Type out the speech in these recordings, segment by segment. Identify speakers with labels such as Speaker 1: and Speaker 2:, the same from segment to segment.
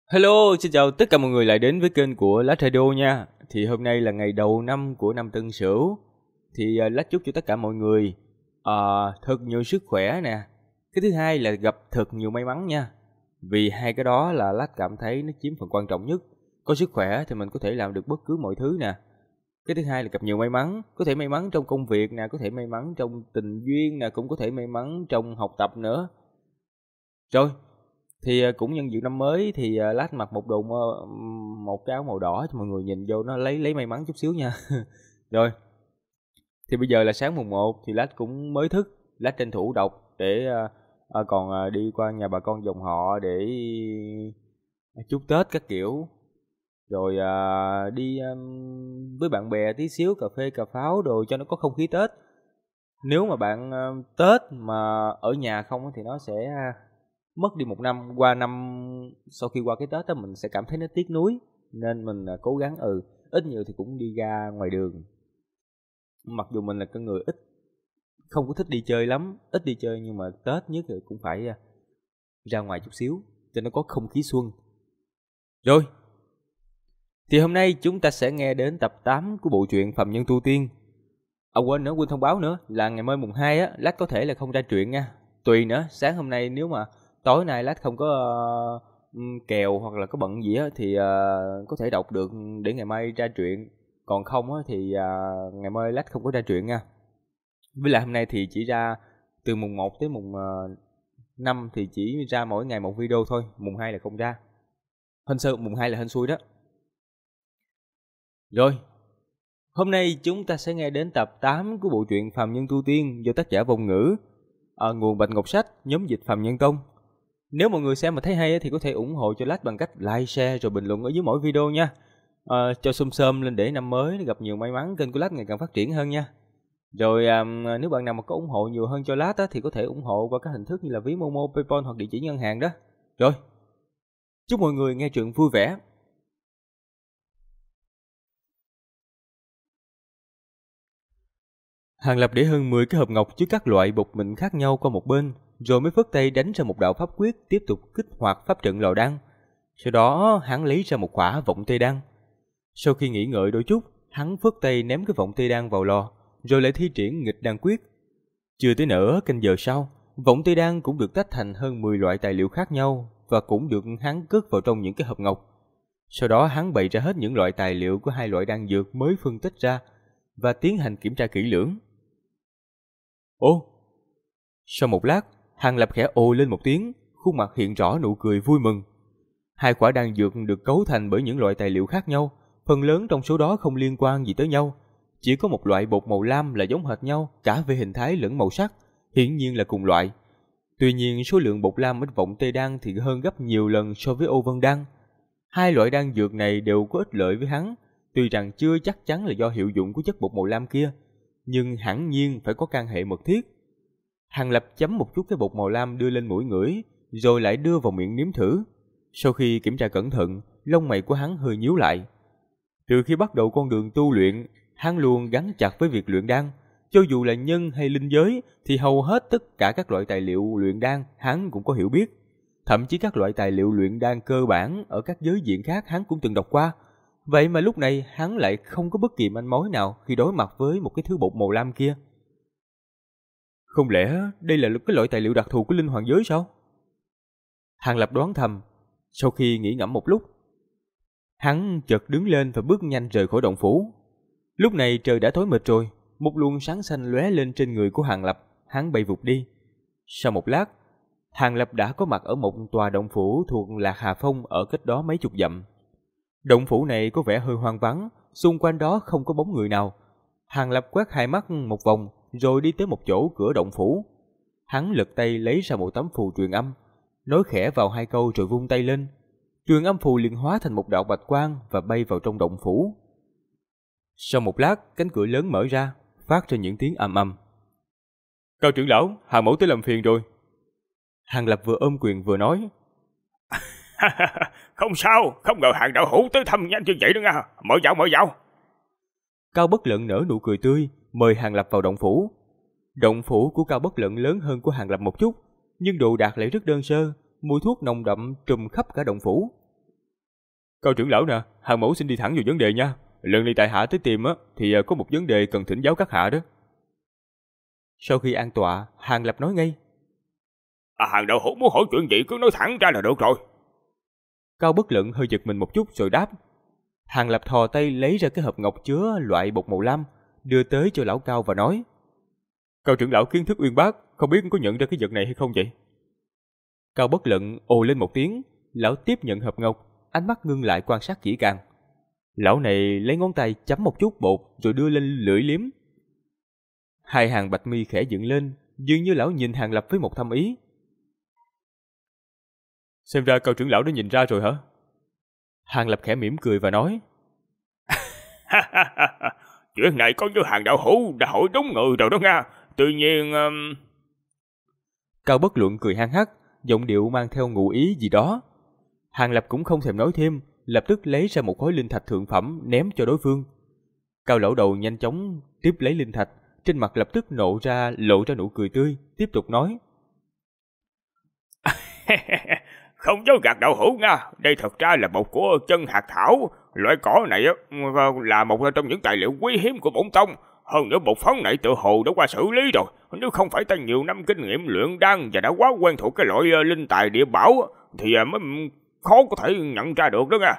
Speaker 1: Hello, xin chào tất cả mọi người lại đến với kênh của Lát Radio nha. Thì hôm nay là ngày đầu năm của năm Tân Sửu. Thì Lát chúc cho tất cả mọi người thật nhiều sức khỏe nè. Cái thứ hai là gặp thật nhiều may mắn nha. Vì hai cái đó là Lát cảm thấy nó chiếm phần quan trọng nhất. Có sức khỏe thì mình có thể làm được bất cứ mọi thứ nè. Cái thứ hai là gặp nhiều may mắn. Có thể may mắn trong công việc nè, có thể may mắn trong tình duyên nè, cũng có thể may mắn trong học tập nữa. Rồi. Thì cũng nhân dịp năm mới thì Lát mặc một cái áo màu đỏ cho mọi người nhìn vô nó lấy may mắn chút xíu nha. Rồi, thì bây giờ là sáng mùng 1 thì Lát cũng mới thức, Lát tranh thủ đọc để còn đi qua nhà bà con dòng họ để chúc Tết các kiểu. Rồi đi với bạn bè tí xíu cà phê cà pháo đồ cho nó có không khí Tết. Nếu mà bạn Tết mà ở nhà không thì nó sẽ mất đi một năm. Qua năm sau khi qua cái Tết đó mình sẽ cảm thấy nó tiếc nuối, nên mình cố gắng ít nhiều thì cũng đi ra ngoài đường. Mặc dù mình là con người không có thích đi chơi lắm, ít đi chơi, nhưng mà Tết nhất thì cũng phải ra ngoài chút xíu cho nó có không khí xuân. Rồi, thì hôm nay chúng ta sẽ nghe đến tập 8 của bộ truyện Phàm Nhân Tu Tiên. Quên thông báo nữa là ngày mai mùng 2 á, Lát có thể là không ra truyện nha. Tùy nữa, sáng hôm nay nếu mà tối nay Lát không có kèo hoặc là có bận gì á thì có thể đọc được để ngày mai ra truyện. Còn không á thì ngày mai Lát không có ra truyện nha. Với lại hôm nay thì chỉ ra từ mùng 1 tới mùng 5 thì chỉ ra mỗi ngày một video thôi, mùng 2 là không ra. Mùng 2 là hên xui đó. Rồi, hôm nay chúng ta sẽ nghe đến tập 8 của bộ truyện Phàm Nhân Tu Tiên do tác giả Vong Ngữ, nguồn Bạch Ngọc Sách, nhóm dịch Phàm Nhân Tông. Nếu mọi người xem mà thấy hay thì có thể ủng hộ cho Lát bằng cách like, share rồi bình luận ở dưới mỗi video nha. Cho xôm lên để năm mới gặp nhiều may mắn, kênh của Lát ngày càng phát triển hơn nha. Rồi nếu bạn nào mà có ủng hộ nhiều hơn cho Lát thì có thể ủng hộ qua các hình thức như là ví Momo, PayPal hoặc địa chỉ ngân hàng đó. Rồi, chúc mọi người nghe truyện vui vẻ. Hàng Lập để hơn 10 cái hộp ngọc chứa các loại bột mịn khác nhau qua một bên, rồi mới phất tay đánh ra một đạo pháp quyết tiếp tục kích hoạt pháp trận lò đan. Sau đó hắn lấy ra một quả vọng tê đan. Sau khi nghĩ ngợi đôi chút, hắn phất tay ném cái vọng tê đan vào lò, rồi lại thi triển nghịch đan quyết. Chưa tới nửa canh giờ sau, vọng tê đan cũng được tách thành hơn 10 loại tài liệu khác nhau và cũng được hắn cất vào trong những cái hộp ngọc. Sau đó hắn bày ra hết những loại tài liệu của hai loại đan dược mới phân tích ra và tiến hành kiểm tra kỹ lưỡng. Ô! Sau một lát, Hàng Lập khẽ ồ lên một tiếng, khuôn mặt hiện rõ nụ cười vui mừng. Hai quả đan dược được cấu thành bởi những loại tài liệu khác nhau, phần lớn trong số đó không liên quan gì tới nhau. Chỉ có một loại bột màu lam là giống hệt nhau cả về hình thái lẫn màu sắc, hiển nhiên là cùng loại. Tuy nhiên số lượng bột lam ở vọng tê đan thì hơn gấp nhiều lần so với ô vân đan. Hai loại đan dược này đều có ích lợi với hắn, tuy rằng chưa chắc chắn là do hiệu dụng của chất bột màu lam kia, nhưng hẳn nhiên phải có can hệ mật thiết. Hàng Lập chấm một chút cái bột màu lam đưa lên mũi ngửi, rồi lại đưa vào miệng nếm thử. Sau khi kiểm tra cẩn thận, lông mày của hắn hơi nhíu lại. Từ khi bắt đầu con đường tu luyện, hắn luôn gắn chặt với việc luyện đan. Cho dù là nhân hay linh giới thì hầu hết tất cả các loại tài liệu luyện đan hắn cũng có hiểu biết. Thậm chí các loại tài liệu luyện đan cơ bản ở các giới diện khác hắn cũng từng đọc qua. Vậy mà lúc này hắn lại không có bất kỳ manh mối nào khi đối mặt với một cái thứ bột màu lam kia. Không lẽ đây là cái loại tài liệu đặc thù của linh hoàng giới sao? Hàng Lập đoán thầm. Sau khi nghĩ ngẫm một lúc, hắn chợt đứng lên và bước nhanh rời khỏi động phủ. Lúc này trời đã tối mịt rồi, một luồng sáng xanh lóe lên trên người của Hàng Lập, hắn bay vụt đi. Sau một lát, Hàng Lập đã có mặt ở một tòa động phủ thuộc Lạc Hà Phong ở cách đó mấy chục dặm. Động phủ này có vẻ hơi hoang vắng, xung quanh đó không có bóng người nào. Hàng Lập quét hai mắt một vòng, rồi đi tới một chỗ cửa động phủ. Hắn lật tay lấy ra một tấm phù truyền âm, nói khẽ vào hai câu rồi vung tay lên. Truyền âm phù liền hóa thành một đạo bạch quang và bay vào trong động phủ. Sau một lát, cánh cửa lớn mở ra, phát ra những tiếng ầm ầm. Cao trưởng lão, Hàng mẫu tới làm phiền rồi. Hàng Lập vừa ôm quyền vừa nói.
Speaker 2: Không sao, không ngờ Hàng đạo hữu tới thăm nhanh như vậy đó nha. Mời vào.
Speaker 1: Cao Bất Lận nở nụ cười tươi, mời Hàng Lập vào động phủ. Động phủ của Cao Bất Lận lớn hơn của Hàng Lập một chút, nhưng đồ đạc lại rất đơn sơ, mùi thuốc nồng đậm trùm khắp cả động phủ. Cao trưởng lão nè, Hàng mẫu xin đi thẳng vào vấn đề nha. Lần này tại hạ tới tìm á, thì có một vấn đề cần thỉnh giáo các hạ đó. Sau khi an tọa, Hàng Lập nói ngay.
Speaker 2: Hàng đạo hữu muốn hỏi chuyện gì cứ nói thẳng ra là được rồi.
Speaker 1: Cao Bất Lận hơi giật mình một chút rồi đáp. Hàng Lập thò tay lấy ra cái hộp ngọc chứa loại bột màu lam, đưa tới cho lão Cao và nói. Cao trưởng lão kiến thức uyên bác, không biết có nhận ra cái vật này hay không vậy? Cao Bất Lận ồ lên một tiếng, lão tiếp nhận hộp ngọc, ánh mắt ngưng lại quan sát kỹ càng. Lão này lấy ngón tay chấm một chút bột rồi đưa lên lưỡi liếm. Hai hàng bạch mi khẽ dựng lên, dường như lão nhìn Hàng Lập với một thâm ý. Xem ra Cao trưởng lão đã nhìn ra rồi hả? Hàng Lập khẽ mỉm cười và nói.
Speaker 2: Chuyện này có như Hàng đạo hữu đã hỏi đúng người rồi đó nha. Tuy nhiên...
Speaker 1: Cao Bất Luận cười hăng hắc, giọng điệu mang theo ngụ ý gì đó. Hàng Lập cũng không thèm nói thêm, lập tức lấy ra một khối linh thạch thượng phẩm ném cho đối phương. Cao lão đầu nhanh chóng tiếp lấy linh thạch, trên mặt lập tức lộ ra nụ cười tươi, tiếp tục nói.
Speaker 2: Không dối gạt đạo hữu nha, đây thật ra là bột của chân hạt thảo. Loại cỏ này là một trong những tài liệu quý hiếm của bổn tông. Hơn nữa bột phấn này tự hồ đã qua xử lý rồi. Nếu không phải ta nhiều năm kinh nghiệm luyện đan và đã quá quen thuộc cái loại linh tài địa bảo thì mới khó có thể nhận ra được đó nha.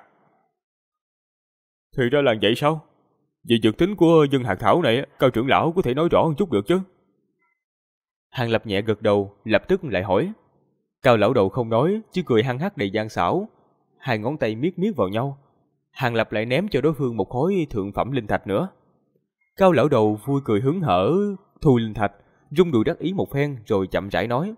Speaker 1: Thì ra là vậy sao? Về dược tính của dân hạt thảo này, Cao trưởng lão có thể nói rõ một chút được chứ? Hàng Lập nhẹ gật đầu, lập tức lại hỏi. Cao lão đầu không nói, chỉ cười hăng hắc đầy gian xảo. Hai ngón tay miết miết vào nhau. Hàng Lập lại ném cho đối phương một khối thượng phẩm linh thạch nữa. Cao lão đầu vui cười hớn hở, thu linh thạch, rung đùi đắc ý một phen rồi chậm rãi nói.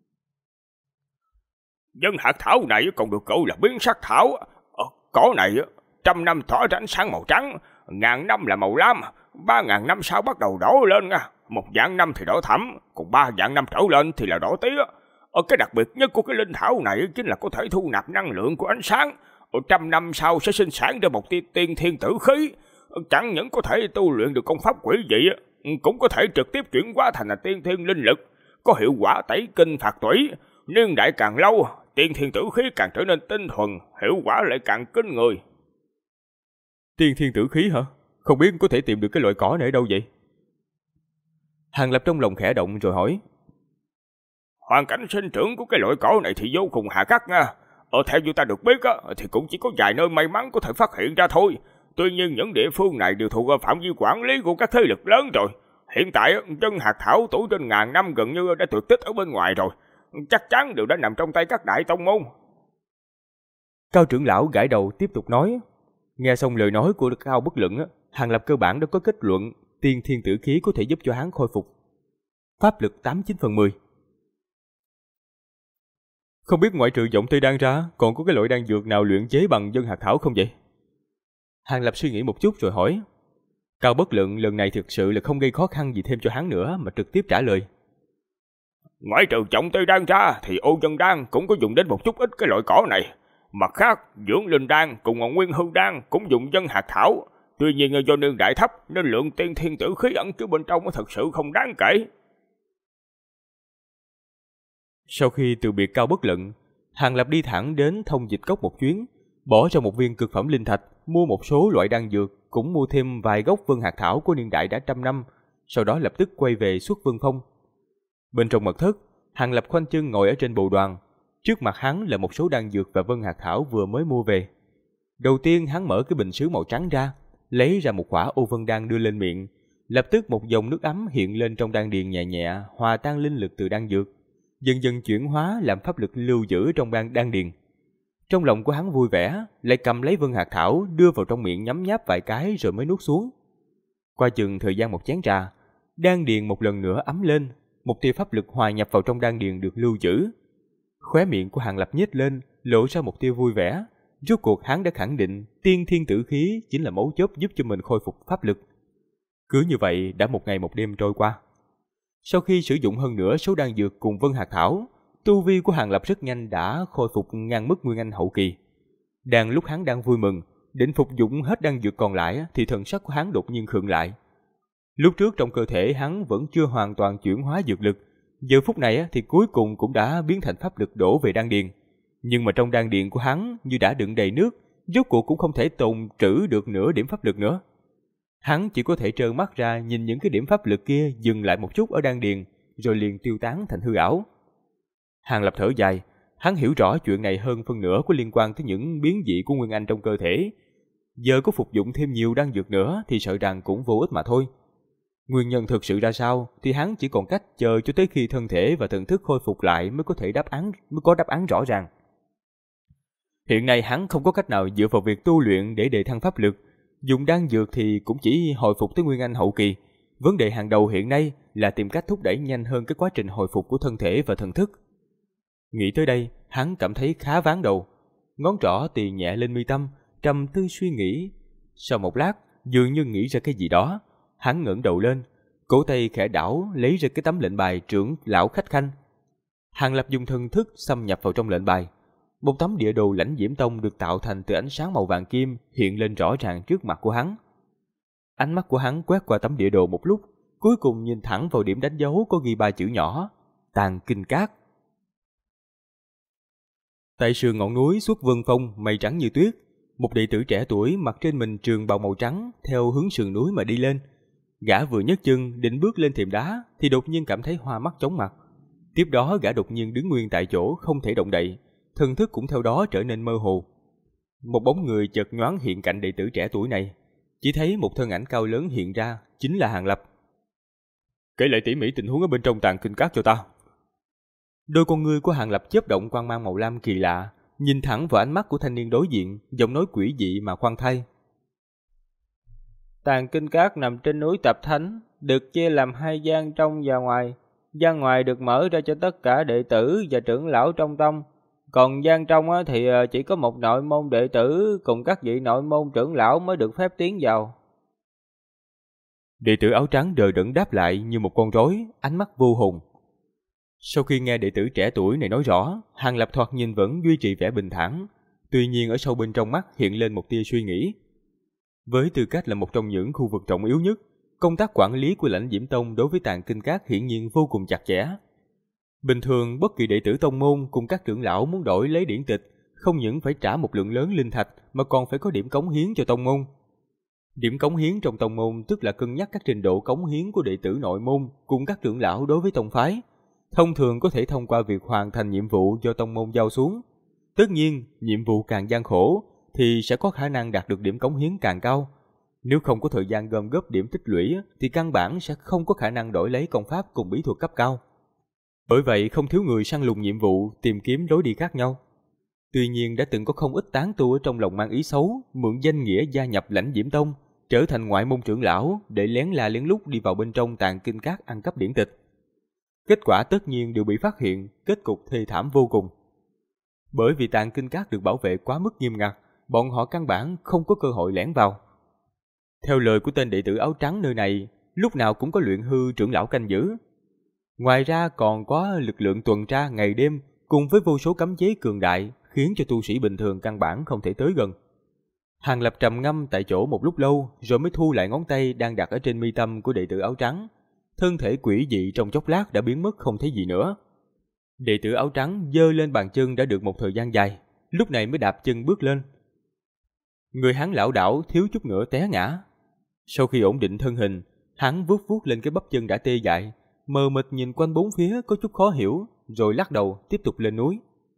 Speaker 2: Dân hạt thảo này còn được gọi là biến sắc thảo. Cỏ này 100 năm tỏa ra ánh sáng màu trắng, 1000 năm là màu lam, 3000 năm sau bắt đầu đỏ lên nha. 1.000 năm thì đỏ thẫm, còn 3.000 năm trở lên thì là đỏ tía. Cái đặc biệt nhất của cái linh thảo này chính là có thể thu nạp năng lượng của ánh sáng. 100 năm sau sẽ sinh sản ra một tiên thiên tử khí. Chẳng những có thể tu luyện được công pháp quỷ dị, cũng có thể trực tiếp chuyển hóa thành là tiên thiên linh lực, có hiệu quả tẩy kinh phạt tủy. Niên đại càng lâu, tiên thiên tử khí càng trở nên tinh thuần, hiệu quả lại càng kinh người.
Speaker 1: Tiên thiên tử khí hả? Không biết có thể tìm được cái loại cỏ này ở đâu vậy? Hàng Lập trong lòng khẽ động rồi hỏi.
Speaker 2: Hoàn cảnh sinh trưởng của cái loại cỏ này thì vô cùng hà khắc nha. Theo như ta được biết thì cũng chỉ có vài nơi may mắn có thể phát hiện ra thôi. Tuy nhiên những địa phương này đều thuộc phạm vi quản lý của các thế lực lớn rồi. Hiện tại chân hạt thảo tuổi trên 1000 năm gần như đã tuyệt tích ở bên ngoài rồi. Chắc chắn đều đã nằm trong tay các đại tông môn.
Speaker 1: Cao trưởng lão gãi đầu tiếp tục nói. Nghe xong lời nói của Cao Bất Luận, Hàng Lập cơ bản đã có kết luận tiên thiên tử khí có thể giúp cho hắn khôi phục pháp lực 89/10. Không biết ngoại trừ giọng Tây đan ra, còn có cái loại đan dược nào luyện chế bằng dân hạt thảo không vậy? Hàng Lập suy nghĩ một chút rồi hỏi. Cao Bất Luận lần này thực sự là không gây khó khăn gì thêm cho hắn nữa mà trực tiếp trả lời.
Speaker 2: Ngoại trừ giọng Tây đan ra thì ô dân đan cũng có dùng đến một chút ít cái loại cỏ này. Mặt khác, dưỡng linh đan cùng nguyên hư đan cũng dùng dân hạt thảo. Tuy nhiên do niên đại thấp nên lượng tiên thiên tử khí ẩn chứa bên trong thật sự không đáng kể.
Speaker 1: Sau khi từ biệt Cao Bất Luận, Hàng Lập đi thẳng đến Thông Dịch Cốc một chuyến, bỏ ra một viên cực phẩm linh thạch, mua một số loại đan dược, cũng mua thêm vài gốc vân hạt thảo của niên đại đã 100 năm, sau đó lập tức quay về Xuất Vân Phong. Bên trong mật thất, Hàng Lập khoanh chân ngồi ở trên bồ đoàn, trước mặt hắn là một số đan dược và vân hạt thảo vừa mới mua về. Đầu tiên hắn mở cái bình sứ màu trắng ra, lấy ra một quả ô vân đan đưa lên miệng, lập tức một dòng nước ấm hiện lên trong đan điền nhẹ nhẹ, hòa tan linh lực từ đan dược, dần dần chuyển hóa làm pháp lực lưu giữ trong đan điền. Trong lòng của hắn vui vẻ, lại cầm lấy vân hạt thảo đưa vào trong miệng nhấm nháp vài cái rồi mới nuốt xuống. Qua chừng thời gian một chén trà, đan điền một lần nữa ấm lên, một tia pháp lực hòa nhập vào trong đan điền được lưu giữ. Khóe miệng của Hàng Lập nhếch lên, lộ ra một tia vui vẻ. Rốt cuộc hắn đã khẳng định tiên thiên tử khí chính là mấu chốt giúp cho mình khôi phục pháp lực. Cứ như vậy đã một ngày một đêm trôi qua. Sau khi sử dụng hơn nữa số đan dược cùng vân hạt thảo, tu vi của Hàng Lập rất nhanh đã khôi phục ngang mức nguyên anh hậu kỳ. Đang lúc hắn đang vui mừng, định phục dụng hết đan dược còn lại thì thần sắc của hắn đột nhiên khựng lại. Lúc trước trong cơ thể hắn vẫn chưa hoàn toàn chuyển hóa dược lực, giờ phút này thì cuối cùng cũng đã biến thành pháp lực đổ về đan điền. Nhưng mà trong đan điền của hắn như đã đựng đầy nước, rốt cuộc cũng không thể tồn trữ được nửa điểm pháp lực nữa. Hắn chỉ có thể trơ mắt ra nhìn những cái điểm pháp lực kia dừng lại một chút ở đan điền, rồi liền tiêu tán thành hư ảo. Hàng Lập thở dài, hắn hiểu rõ chuyện này hơn phân nửa có liên quan tới những biến dị của Nguyên Anh trong cơ thể. Giờ có phục dụng thêm nhiều đan dược nữa thì sợ rằng cũng vô ích mà thôi. Nguyên nhân thực sự ra sao thì hắn chỉ còn cách chờ cho tới khi thân thể và thần thức khôi phục lại mới có đáp án rõ ràng. Hiện nay hắn không có cách nào dựa vào việc tu luyện để đề thăng pháp lực, dùng đan dược thì cũng chỉ hồi phục tới Nguyên Anh hậu kỳ. Vấn đề hàng đầu hiện nay là tìm cách thúc đẩy nhanh hơn cái quá trình hồi phục của thân thể và thần thức. Nghĩ tới đây, hắn cảm thấy khá ván đầu. Ngón trỏ tì nhẹ lên mi tâm, trầm tư suy nghĩ. Sau một lát, dường như nghĩ ra cái gì đó, hắn ngẩng đầu lên, cổ tay khẽ đảo lấy ra cái tấm lệnh bài trưởng lão khách khanh. Hàng Lập dùng thần thức xâm nhập vào trong lệnh bài. Một tấm địa đồ Lãnh Diễm Tông được tạo thành từ ánh sáng màu vàng kim hiện lên rõ ràng trước mặt của hắn. Ánh mắt của hắn quét qua tấm địa đồ một lúc, cuối cùng nhìn thẳng vào điểm đánh dấu có ghi 3 chữ nhỏ: Tàng Kinh Các. Tại sườn ngọn núi xuất vân phong, mây trắng như tuyết, một đệ tử trẻ tuổi mặc trên mình trường bào màu trắng theo hướng sườn núi mà đi lên. Gã vừa nhấc chân định bước lên thềm đá thì đột nhiên cảm thấy hoa mắt chóng mặt. Tiếp đó gã đột nhiên đứng nguyên tại chỗ không thể động đậy, thần thức cũng theo đó trở nên mơ hồ. Một bóng người chợt nhoáng hiện cạnh đệ tử trẻ tuổi này, chỉ thấy một thân ảnh cao lớn hiện ra, chính là Hàng Lập. Kể lại tỉ mỉ tình huống ở bên trong Tàng Kinh Các cho ta. Đôi con ngươi của Hàng Lập chớp động quang mang màu lam kỳ lạ, nhìn thẳng vào ánh mắt của thanh niên đối diện, giọng nói quỷ dị mà khoan thai. Tàng Kinh Các nằm trên núi Tập Thánh, được chia làm 2 gian trong và ngoài. Gian ngoài được mở ra cho tất cả đệ tử và trưởng lão trong tông, còn gian trong thì chỉ có một nội môn đệ tử cùng các vị nội môn trưởng lão mới được phép tiến vào. Đệ tử áo trắng đờ đẫn đáp lại như một con rối, ánh mắt vô hồn. Sau khi nghe đệ tử trẻ tuổi này nói rõ, Hàng Lập thoạt nhìn vẫn duy trì vẻ bình thản, tuy nhiên ở sâu bên trong mắt hiện lên một tia suy nghĩ. Với tư cách là một trong những khu vực trọng yếu nhất, công tác quản lý của Lãnh Diễm Tông đối với Tàng Kinh Các hiển nhiên vô cùng chặt chẽ. Bình thường bất kỳ đệ tử tông môn cùng các trưởng lão muốn đổi lấy điển tịch, không những phải trả một lượng lớn linh thạch mà còn phải có điểm cống hiến cho tông môn. Điểm cống hiến trong tông môn tức là cân nhắc các trình độ cống hiến của đệ tử nội môn cùng các trưởng lão đối với tông phái. Thông thường có thể thông qua việc hoàn thành nhiệm vụ do tông môn giao xuống. Tất nhiên, nhiệm vụ càng gian khổ thì sẽ có khả năng đạt được điểm cống hiến càng cao. Nếu không có thời gian gom góp điểm tích lũy thì căn bản sẽ không có khả năng đổi lấy công pháp cùng bí thuật cấp cao. Bởi vậy không thiếu người săn lùng nhiệm vụ, tìm kiếm lối đi khác nhau. Tuy nhiên đã từng có không ít tán tu ở trong lòng mang ý xấu, mượn danh nghĩa gia nhập Lãnh Diễm Tông, trở thành ngoại môn trưởng lão để lén la lén lút đi vào bên trong Tàng Kinh Các ăn cắp điển tịch. Kết quả tất nhiên đều bị phát hiện, kết cục thê thảm vô cùng. Bởi vì Tàng Kinh Các được bảo vệ quá mức nghiêm ngặt, bọn họ căn bản không có cơ hội lẻn vào. Theo lời của tên đệ tử áo trắng nơi này, lúc nào cũng có luyện hư trưởng lão canh giữ. Ngoài ra còn có lực lượng tuần tra ngày đêm cùng với vô số cấm chế cường đại khiến cho tu sĩ bình thường căn bản không thể tới gần. Hàng Lập trầm ngâm tại chỗ một lúc lâu rồi mới thu lại ngón tay đang đặt ở trên mi tâm của đệ tử áo trắng. Thân thể quỷ dị trong chốc lát đã biến mất không thấy gì nữa. Đệ tử áo trắng giơ lên bàn chân đã được một thời gian dài, lúc này mới đạp chân bước lên. Người hắn lảo đảo thiếu chút nữa té ngã. Sau khi ổn định thân hình, hắn vuốt vuốt lên cái bắp chân đã tê dại, mờ mịt nhìn quanh bốn phía có chút khó hiểu, rồi lắc đầu tiếp tục lên núi.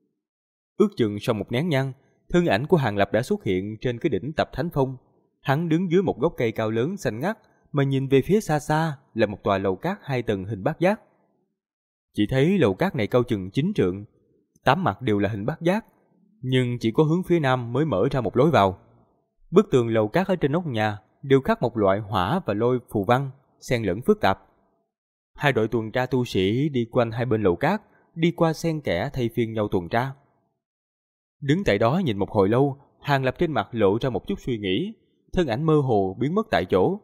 Speaker 1: Ước chừng sau một nén nhang, thân ảnh của Hàng Lập đã xuất hiện trên cái đỉnh Tập Thánh Phong. Hắn đứng dưới một gốc cây cao lớn xanh ngắt, mà nhìn về phía xa xa là một tòa lầu cát 2 tầng hình bát giác. Chỉ thấy lầu cát này cao chừng 9 trượng, 8 mặt đều là hình bát giác, nhưng chỉ có hướng phía nam mới mở ra một lối vào. Bức tường lầu cát ở trên nóc nhà đều khắc một loại hỏa và lôi phù văn, xen lẫn phức tạp. 2 đội tuần tra tu sĩ đi quanh 2 bên lầu cát, đi qua xen kẽ thay phiên nhau tuần tra. Đứng tại đó nhìn một hồi lâu, Hàng Lập trên mặt lộ ra một chút suy nghĩ, thân ảnh mơ hồ biến mất tại chỗ.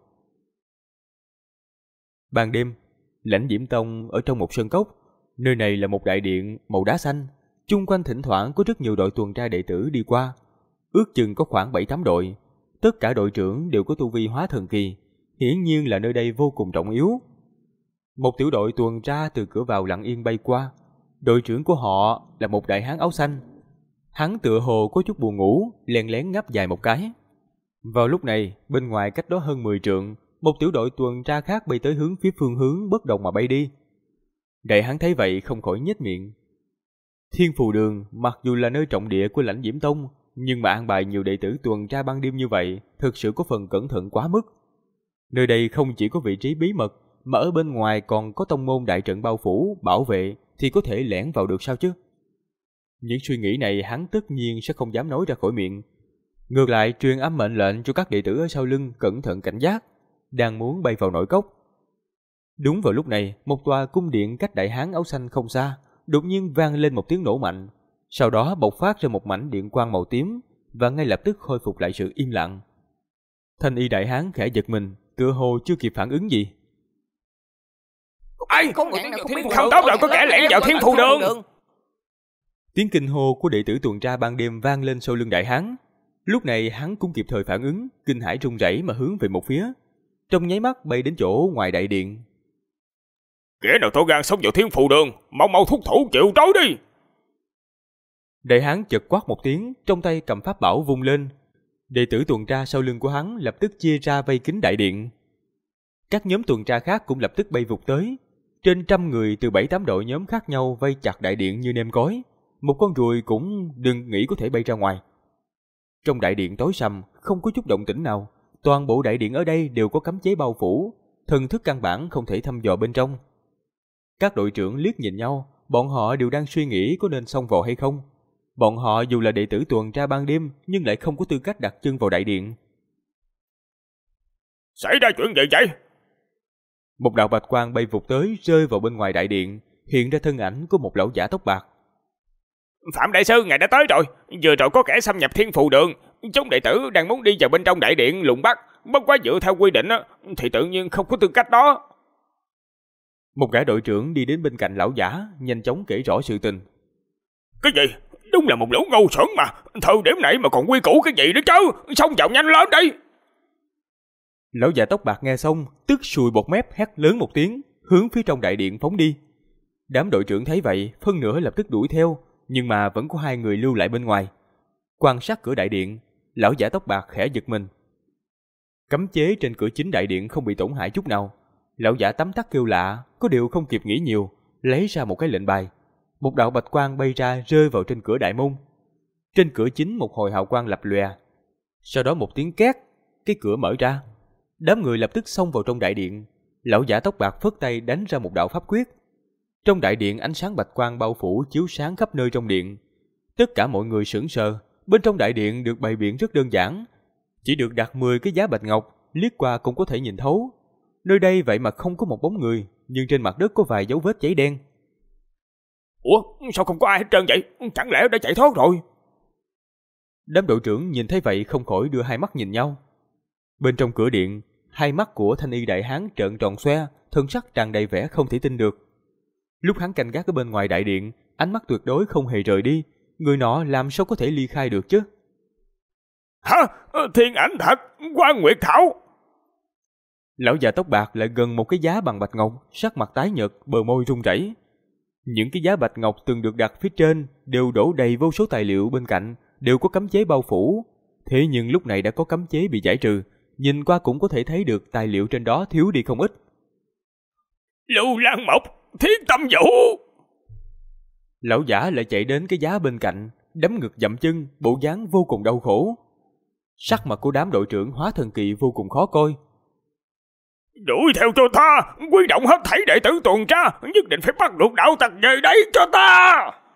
Speaker 1: Ban đêm, Lãnh Diễm Tông ở trong một sân cốc, nơi này là một đại điện màu đá xanh, chung quanh thỉnh thoảng có rất nhiều đội tuần tra đệ tử đi qua, ước chừng có khoảng 7-8 đội, tất cả đội trưởng đều có tu vi hóa thần kỳ, hiển nhiên là nơi đây vô cùng trọng yếu. Một tiểu đội tuần tra từ cửa vào lặng yên bay qua, đội trưởng của họ là một đại hán áo xanh. Hắn tựa hồ có chút buồn ngủ, lén lén ngáp dài một cái. Vào lúc này, bên ngoài cách đó hơn 10 trượng, một tiểu đội tuần tra khác bay tới hướng phía phương hướng bất đồng mà bay đi. Đại Hán thấy vậy không khỏi nhếch miệng. Thiên Phù Đường mặc dù là nơi trọng địa của Lãnh Diễm Tông, nhưng mà an bài nhiều đệ tử tuần tra ban đêm như vậy thực sự có phần cẩn thận quá mức. Nơi đây không chỉ có vị trí bí mật, mà ở bên ngoài còn có tông môn đại trận bao phủ, bảo vệ, thì có thể lẻn vào được sao chứ? Những suy nghĩ này hắn tất nhiên sẽ không dám nói ra khỏi miệng. Ngược lại truyền âm mệnh lệnh cho các đệ tử ở sau lưng cẩn thận cảnh giác, đang muốn bay vào nội cốc. Đúng vào lúc này, một tòa cung điện cách Đại Hán áo xanh không xa, đột nhiên vang lên một tiếng nổ mạnh, sau đó bộc phát ra một mảnh điện quang màu tím và ngay lập tức khôi phục lại sự im lặng. Thanh y Đại Hán khẽ giật mình, tựa hồ chưa kịp phản ứng gì.
Speaker 2: Ai? Không tốt rồi, có kẻ lẻn vào Thiên Phù Đường.
Speaker 1: Tiếng kinh hô của đệ tử tuần tra ban đêm vang lên sau lưng Đại Hán. Lúc này hắn cũng kịp thời phản ứng, kinh hãi run rẩy mà hướng về một phía, trong nháy mắt bay đến chỗ ngoài đại điện.
Speaker 2: Kẻ nào to gan xông vào Thiên Phù Đường, mau mau thúc thủ chịu trói đi.
Speaker 1: Đại Hán chợt quát một tiếng, trong tay cầm pháp bảo vung lên. Đệ tử tuần tra sau lưng của hắn lập tức chia ra vây kín đại điện. Các nhóm tuần tra khác cũng lập tức bay vụt tới. Trên 100 người từ 7-8 đội nhóm khác nhau vây chặt đại điện như nêm cối. Một con ruồi cũng đừng nghĩ có thể bay ra ngoài. Trong đại điện tối sầm, không có chút động tĩnh nào. Toàn bộ đại điện ở đây đều có cấm chế bao phủ, thần thức căn bản không thể thăm dò bên trong. Các đội trưởng liếc nhìn nhau, bọn họ đều đang suy nghĩ có nên xông vào hay không. Bọn họ dù là đệ tử tuần tra ban đêm nhưng lại không có tư cách đặt chân vào đại điện.
Speaker 2: Xảy ra chuyện gì vậy?
Speaker 1: Một đạo bạch quang bay vụt tới, rơi vào bên ngoài đại điện, hiện ra thân ảnh của một lão giả tóc bạc.
Speaker 2: Phạm đại sư, ngài đã tới rồi. Vừa rồi có kẻ xâm nhập Thiên Phù Đường, chúng đệ tử đang muốn đi vào bên trong đại điện lùng bắt, bất quá dựa theo quy định thì tự nhiên không có tư cách đó.
Speaker 1: Một gã đội trưởng đi đến bên cạnh lão giả, nhanh chóng kể rõ sự tình.
Speaker 2: Cái gì? Đúng là một lũ ngu xuẩn mà. Thời điểm này mà còn quy củ cái gì nữa chứ? Xông vào nhanh lên đi.
Speaker 1: Lão già tóc bạc nghe xong, tức sùi bọt mép hét lớn một tiếng, hướng phía trong đại điện phóng đi. Đám đội trưởng thấy vậy, phân nửa lập tức đuổi theo, nhưng mà vẫn có 2 người lưu lại bên ngoài. Quan sát cửa đại điện, lão giả tóc bạc khẽ giật mình. Cấm chế trên cửa chính đại điện không bị tổn hại chút nào. Lão giả tấm tắc kêu lạ, có điều không kịp nghĩ nhiều, lấy ra một cái lệnh bài. Một đạo bạch quang bay ra rơi vào trên cửa đại môn. Trên cửa chính một hồi hào quang lập lòe. Sau đó một tiếng két, cái cửa mở ra. Đám người lập tức xông vào trong đại điện. Lão giả tóc bạc phất tay đánh ra một đạo pháp quyết. Trong đại điện ánh sáng bạch quang bao phủ chiếu sáng khắp nơi trong điện. Tất cả mọi người sững sờ. Bên trong đại điện được bày biện rất đơn giản, chỉ được đặt 10 cái giá bạch ngọc, liếc qua cũng có thể nhìn thấu. Nơi đây vậy mà không có một bóng người, nhưng trên mặt đất có vài dấu vết cháy đen.
Speaker 2: Ủa, sao không có ai hết trơn vậy? Chẳng lẽ đã chạy thoát rồi?
Speaker 1: Đám đội trưởng nhìn thấy vậy không khỏi đưa hai mắt nhìn nhau. Bên trong cửa điện, hai mắt của thanh y đại hán trợn tròn xoe, thân sắc tràn đầy vẻ không thể tin được. Lúc hắn canh gác ở bên ngoài đại điện, ánh mắt tuyệt đối không hề rời đi. Người nọ làm sao có thể ly khai được chứ?
Speaker 2: Hả? Thiên ảnh thật, Quan Nguyệt Thảo.
Speaker 1: Lão già tóc bạc lại gần một cái giá bằng bạch ngọc, sắc mặt tái nhợt, bờ môi run rẩy. Những cái giá bạch ngọc từng được đặt phía trên đều đổ đầy vô số tài liệu bên cạnh, đều có cấm chế bao phủ. Thế nhưng lúc này đã có cấm chế bị giải trừ, nhìn qua cũng có thể thấy được tài liệu trên đó thiếu đi không ít.
Speaker 2: Lưu Lan Mộc, Thiên Tâm Vũ.
Speaker 1: Lão giả lại chạy đến cái giá bên cạnh, đấm ngực dậm chân, bộ dáng vô cùng đau khổ. Sắc mặt của đám đội trưởng hóa thần kỳ vô cùng khó coi.
Speaker 2: Đuổi theo cho ta, quy động hết thảy đệ tử tuần tra, nhất định phải bắt được đạo tặc về đấy cho ta.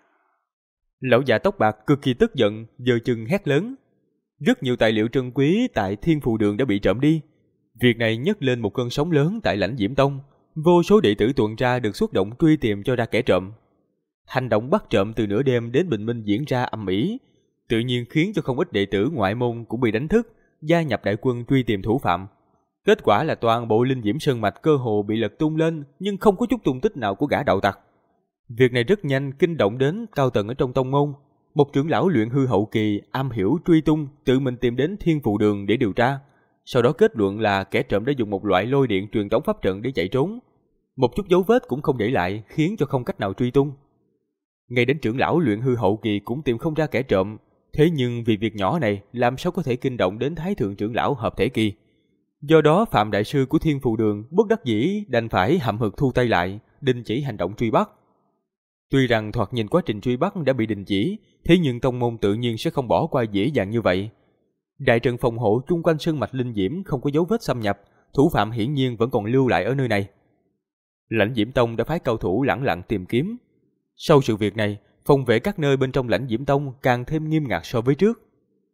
Speaker 1: Lão già tóc bạc cực kỳ tức giận, giơ chân hét lớn. Rất nhiều tài liệu trân quý tại Thiên Phù Đường đã bị trộm đi. Việc này nhấc lên một cơn sóng lớn tại Lãnh Diễm Tông. Vô số đệ tử tuần tra được xuất động truy tìm cho ra kẻ trộm. Hành động bắt trộm từ nửa đêm đến bình minh diễn ra ầm ĩ, tự nhiên khiến cho không ít đệ tử ngoại môn cũng bị đánh thức, gia nhập đại quân truy tìm thủ phạm. Kết quả là toàn bộ Linh Diễm Sơn Mạch cơ hồ bị lật tung lên, nhưng không có chút tung tích nào của gã đạo tặc. Việc này rất nhanh kinh động đến cao tầng ở trong tông môn. Một trưởng lão luyện hư hậu kỳ am hiểu truy tung tự mình tìm đến Thiên Phù Đường để điều tra, sau đó kết luận là kẻ trộm đã dùng một loại lôi điện truyền tống pháp trận để chạy trốn. Một chút dấu vết cũng không để lại, khiến cho không cách nào truy tung. Ngay đến trưởng lão luyện hư hậu kỳ cũng tìm không ra kẻ trộm, Thế nhưng vì việc nhỏ này làm sao có thể kinh động đến Thái thượng trưởng lão hợp thể kỳ. Do đó Phạm đại sư của Thiên Phù Đường bất đắc dĩ đành phải hậm hực thu tay lại, đình chỉ hành động truy bắt. Tuy rằng thoạt nhìn quá trình truy bắt đã bị đình chỉ, thế nhưng tông môn tự nhiên sẽ không bỏ qua dễ dàng như vậy. Đại trận phòng hộ chung quanh sơn mạch linh diễm không có dấu vết xâm nhập, thủ phạm hiển nhiên vẫn còn lưu lại ở nơi này. Lãnh Diễm Tông đã phái cao thủ lẳng lặng tìm kiếm. Sau sự việc này, phòng vệ các nơi bên trong Lãnh Diễm Tông càng thêm nghiêm ngặt so với trước.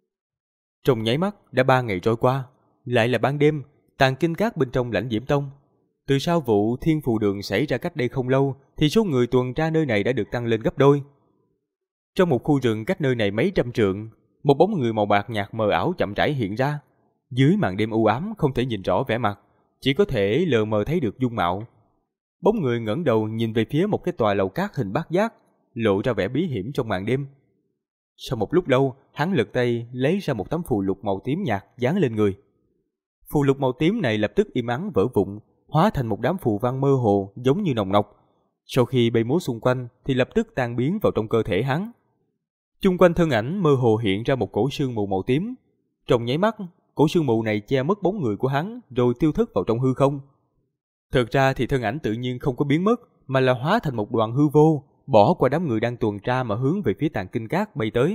Speaker 1: Trong nháy mắt đã 3 ngày trôi qua, lại là ban đêm, tàn kinh cát bên trong Lãnh Diễm Tông. Từ sau vụ Thiên Phù Đường xảy ra cách đây không lâu, thì số người tuần tra nơi này đã được tăng lên gấp đôi. Trong một khu rừng cách nơi này mấy trăm trượng, một bóng người màu bạc nhạt mờ ảo chậm rãi hiện ra. Dưới màn đêm u ám không thể nhìn rõ vẻ mặt, chỉ có thể lờ mờ thấy được dung mạo. Bóng người ngẩng đầu nhìn về phía một cái tòa lầu cát hình bát giác, lộ ra vẻ bí hiểm trong màn đêm. Sau một lúc lâu, hắn lật tay lấy ra một tấm phù lục màu tím nhạt dán lên người. Phù lục màu tím này lập tức im ắng vỡ vụn, hóa thành một đám phù văn mơ hồ giống như nòng nọc. Sau khi bay múa xung quanh thì lập tức tan biến vào trong cơ thể hắn. Chung quanh thân ảnh mơ hồ hiện ra một cổ sương mù màu tím. Trong nháy mắt, cổ sương mù này che mất bóng người của hắn rồi tiêu thất vào trong hư không. Thực ra thì thân ảnh tự nhiên không có biến mất, mà là hóa thành một đoàn hư vô, bỏ qua đám người đang tuần tra mà hướng về phía tàn kinh cát bay tới.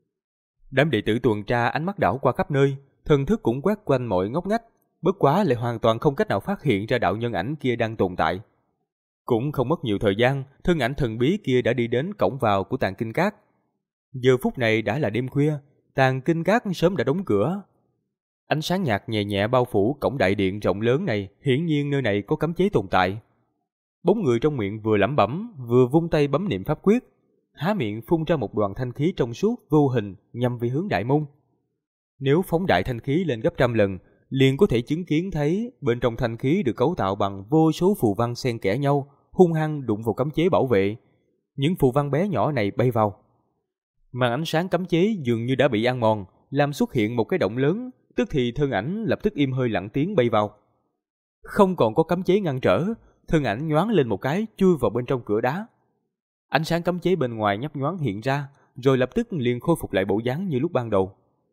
Speaker 1: Đám đệ tử tuần tra ánh mắt đảo qua khắp nơi, thần thức cũng quét quanh mọi ngóc ngách, bất quá lại hoàn toàn không cách nào phát hiện ra đạo nhân ảnh kia đang tồn tại. Cũng không mất nhiều thời gian, thân ảnh thần bí kia đã đi đến cổng vào của tàn kinh cát. Giờ phút này đã là đêm khuya, tàn kinh cát sớm đã đóng cửa. Ánh sáng nhạt nhẹ nhẹ bao phủ cổng đại điện rộng lớn này, hiển nhiên nơi này có cấm chế tồn tại. Bóng người trong miệng vừa lẩm bẩm, vừa vung tay bấm niệm pháp quyết, há miệng phun ra một đoàn thanh khí trong suốt vô hình nhằm về hướng đại môn. Nếu phóng đại thanh khí lên gấp trăm lần, liền có thể chứng kiến thấy bên trong thanh khí được cấu tạo bằng vô số phù văn xen kẽ nhau, hung hăng đụng vào cấm chế bảo vệ. Những phù văn bé nhỏ này bay vào. Màn ánh sáng cấm chế dường như đã bị ăn mòn, làm xuất hiện một cái động lớn, tức thì thân ảnh lập tức im hơi lặng tiếng bay vào. Không còn có cấm chế ngăn trở, thân ảnh nhoáng lên một cái chui vào bên trong cửa đá. Ánh sáng cấm chế bên ngoài nhấp nhoáng hiện ra, rồi lập tức liền khôi phục lại bộ dáng như lúc ban đầu.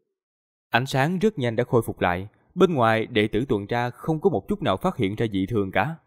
Speaker 1: Ánh sáng rất nhanh đã khôi phục lại, bên ngoài đệ tử tuần tra không có một chút nào phát hiện ra dị thường cả.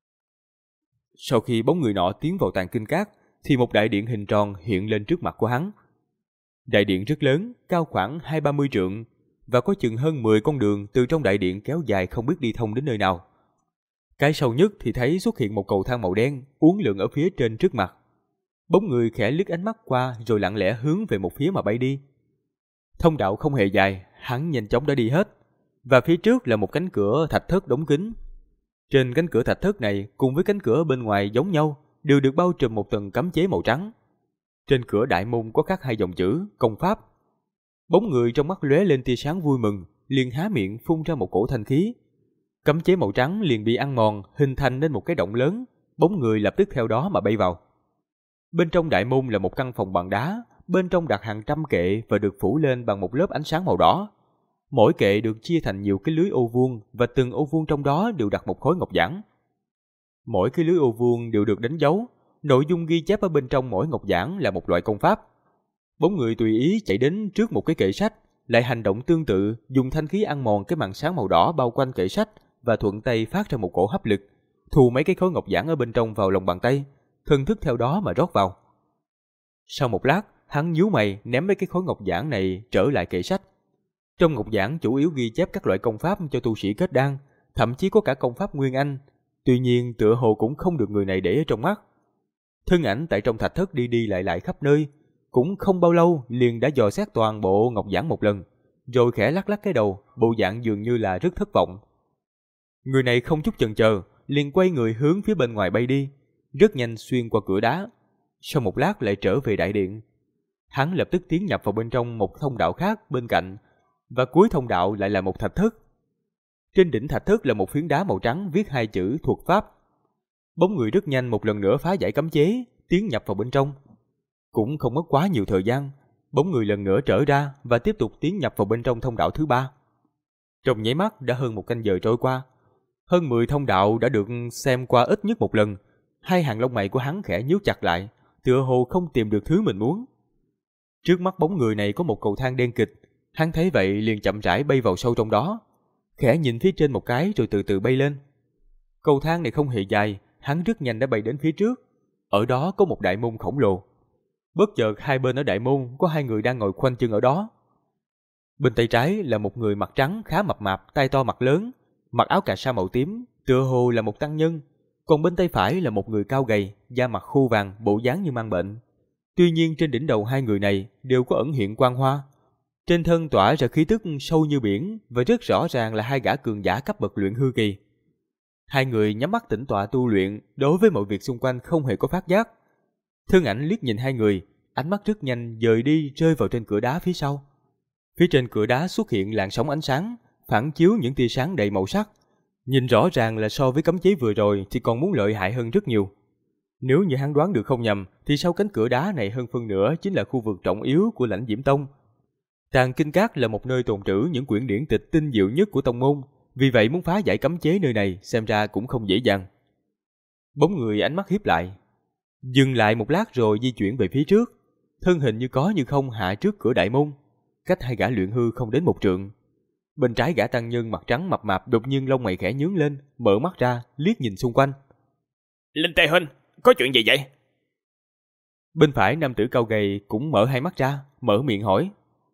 Speaker 1: Sau khi bóng người nọ tiến vào tàn kinh cát, thì một đại điện hình tròn hiện lên trước mặt của hắn. Đại điện rất lớn, cao khoảng 20-30 trượng, và có chừng hơn 10 con đường từ trong đại điện kéo dài không biết đi thông đến nơi nào. Cái sâu nhất thì thấy xuất hiện một cầu thang màu đen uốn lượn ở phía trên trước mặt. Bóng người khẽ liếc ánh mắt qua rồi lặng lẽ hướng về một phía mà bay đi. Thông đạo không hề dài, hắn nhanh chóng đã đi hết, và phía trước là một cánh cửa thạch thất đóng kín. Trên cánh cửa thạch thất này cùng với cánh cửa bên ngoài giống nhau, đều được bao trùm một tầng cấm chế màu trắng. Trên cửa đại môn có khắc 2 dòng chữ công pháp. Bóng người trong mắt lóe lên tia sáng vui mừng, liền há miệng phun ra một cổ thanh khí. Cấm chế màu trắng liền bị ăn mòn, hình thành nên một cái động lớn, bóng người lập tức theo đó mà bay vào. Bên trong đại môn là một căn phòng bằng đá, bên trong đặt hàng trăm kệ và được phủ lên bằng một lớp ánh sáng màu đỏ. Mỗi kệ được chia thành nhiều cái lưới ô vuông và từng ô vuông trong đó đều đặt một khối ngọc giản. Mỗi cái lưới ô vuông đều được đánh dấu, nội dung ghi chép ở bên trong mỗi ngọc giản là một loại công pháp. Bóng người tùy ý chạy đến trước một cái kệ sách, lại hành động tương tự, dùng thanh khí ăn mòn cái màn sáng màu đỏ bao quanh kệ sách và thuận tay phát ra một cổ hấp lực, thu mấy cái khối ngọc giản ở bên trong vào lòng bàn tay, thần thức theo đó mà rót vào. Sau một lát, hắn nhíu mày ném mấy cái khối ngọc giản này trở lại kệ sách. Trong ngọc giản chủ yếu ghi chép các loại công pháp cho tu sĩ kết đan, thậm chí có cả công pháp nguyên anh. Tuy nhiên tựa hồ cũng không được người này để ở trong mắt. Thân ảnh tại trong thạch thất đi đi lại lại khắp nơi, cũng không bao lâu liền đã dò xét toàn bộ ngọc giản một lần, rồi khẽ lắc lắc cái đầu, bộ dạng dường như là rất thất vọng. Người này không chút chần chờ, liền quay người hướng phía bên ngoài bay đi, rất nhanh xuyên qua cửa đá. Sau một lát lại trở về đại điện. Hắn lập tức tiến nhập vào bên trong một thông đạo khác bên cạnh, và cuối thông đạo lại là một thạch thất. Trên đỉnh thạch thất là một phiến đá màu trắng viết 2 chữ thuật pháp. Bóng người rất nhanh một lần nữa phá giải cấm chế, tiến nhập vào bên trong. Cũng không mất quá nhiều thời gian, bóng người lần nữa trở ra và tiếp tục tiến nhập vào bên trong thông đạo thứ 3. Trong nháy mắt đã hơn 1 canh giờ trôi qua. Hơn 10 thông đạo đã được xem qua ít nhất một lần. 2 hàng lông mày của hắn khẽ nhíu chặt lại, tựa hồ không tìm được thứ mình muốn. Trước mắt bóng người này có một cầu thang đen kịt, hắn thấy vậy liền chậm rãi bay vào sâu trong đó, khẽ nhìn phía trên một cái rồi từ từ bay lên. Cầu thang này không hề dài, hắn rất nhanh đã bay đến phía trước. Ở đó có một đại môn khổng lồ. Bất chợt hai bên ở đại môn có hai người đang ngồi khoanh chân ở đó. Bên tay trái là một người mặt trắng khá mập mạp, tay to mặt lớn, mặc áo cà sa màu tím, tựa hồ là một tăng nhân. Còn bên tay phải là một người cao gầy, da mặt khô vàng, bộ dáng như mang bệnh. Tuy nhiên trên đỉnh đầu hai người này đều có ẩn hiện quang hoa. Trên thân tỏa ra khí tức sâu như biển và rất rõ ràng là hai gã cường giả cấp bậc luyện hư kỳ. Hai người nhắm mắt tĩnh tọa tu luyện, đối với mọi việc xung quanh không hề có phát giác. Thân ảnh liếc nhìn hai người, ánh mắt rất nhanh dời đi rơi vào trên cửa đá phía sau. Phía trên cửa đá xuất hiện làn sóng ánh sáng, phản chiếu những tia sáng đầy màu sắc. Nhìn rõ ràng là so với cấm chế vừa rồi thì còn muốn lợi hại hơn rất nhiều. Nếu như hắn đoán được không nhầm thì sau cánh cửa đá này hơn phân nửa chính là khu vực trọng yếu của Lãnh Diễm Tông. Tàng Kinh Các là một nơi tồn trữ những quyển điển tịch tinh diệu nhất của tông môn, vì vậy muốn phá giải cấm chế nơi này xem ra cũng không dễ dàng. Bóng người ánh mắt híp lại, dừng lại một lát rồi di chuyển về phía trước, thân hình như có như không hạ trước cửa đại môn, cách hai gã luyện hư không đến một trượng. Bên trái gã tăng nhân mặt trắng mập mạp đột nhiên lông mày khẽ nhướng lên, mở mắt ra, liếc nhìn xung quanh.
Speaker 2: Linh Tê huynh, có chuyện gì vậy?
Speaker 1: Bên phải nam tử cao gầy cũng mở hai mắt ra, mở miệng hỏi.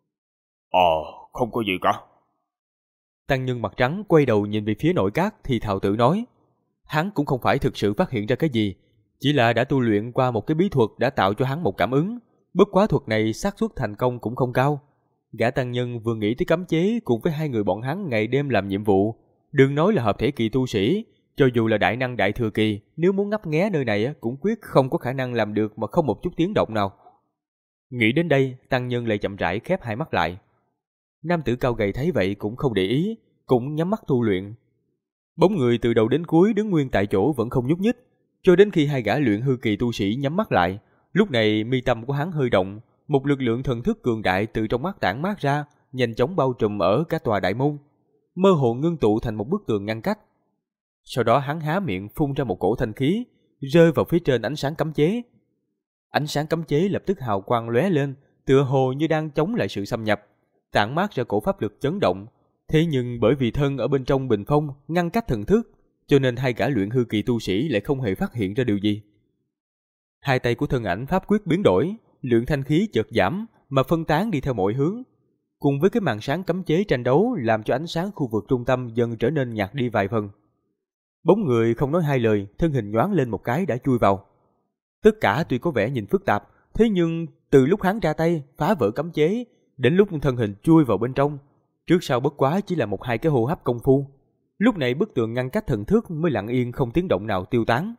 Speaker 2: Không có gì cả.
Speaker 1: Tăng nhân mặt trắng quay đầu nhìn về phía nội các thì thào tự nói. Hắn cũng không phải thực sự phát hiện ra cái gì, chỉ là đã tu luyện qua một cái bí thuật đã tạo cho hắn một cảm ứng. Bất quá thuật này xác suất thành công cũng không cao. Gã tăng nhân vừa nghĩ tới cấm chế cùng với hai người bọn hắn ngày đêm làm nhiệm vụ. Đừng nói là hợp thể kỳ tu sĩ, cho dù là đại năng đại thừa kỳ, nếu muốn ngấp nghé nơi này cũng quyết không có khả năng làm được mà không một chút tiếng động nào. Nghĩ đến đây, tăng nhân lại chậm rãi khép hai mắt lại. Nam tử cao gầy thấy vậy cũng không để ý, cũng nhắm mắt tu luyện. Bóng người từ đầu đến cuối đứng nguyên tại chỗ vẫn không nhúc nhích, cho đến khi hai gã luyện hư kỳ tu sĩ nhắm mắt lại. Lúc này mi tâm của hắn hơi động, một lực lượng thần thức cường đại từ trong mắt tản mát ra, nhanh chóng bao trùm ở cả tòa đại môn, mơ hồ ngưng tụ thành một bức tường ngăn cách. Sau đó hắn há miệng phun ra một cổ thanh khí, rơi vào phía trên ánh sáng cấm chế. Ánh sáng cấm chế lập tức hào quang lóe lên, tựa hồ như đang chống lại sự xâm nhập, tản mát ra cổ pháp lực chấn động. Thế nhưng bởi vì thân ở bên trong bình phong ngăn cách thần thức, cho nên hai gã luyện hư kỳ tu sĩ lại không hề phát hiện ra điều gì. Hai tay của thân ảnh pháp quyết biến đổi, lượng thanh khí chợt giảm mà phân tán đi theo mọi hướng. Cùng với cái màn sáng cấm chế tranh đấu làm cho ánh sáng khu vực trung tâm dần trở nên nhạt đi vài phần. Bóng người không nói hai lời, thân hình nhoáng lên một cái đã chui vào. Tất cả tuy có vẻ nhìn phức tạp, thế nhưng từ lúc hắn ra tay phá vỡ cấm chế đến lúc thân hình chui vào bên trong, trước sau bất quá chỉ là một hai cái hô hấp công phu. Lúc này bức tường ngăn cách thần thức mới lặng yên không tiếng động nào tiêu tán.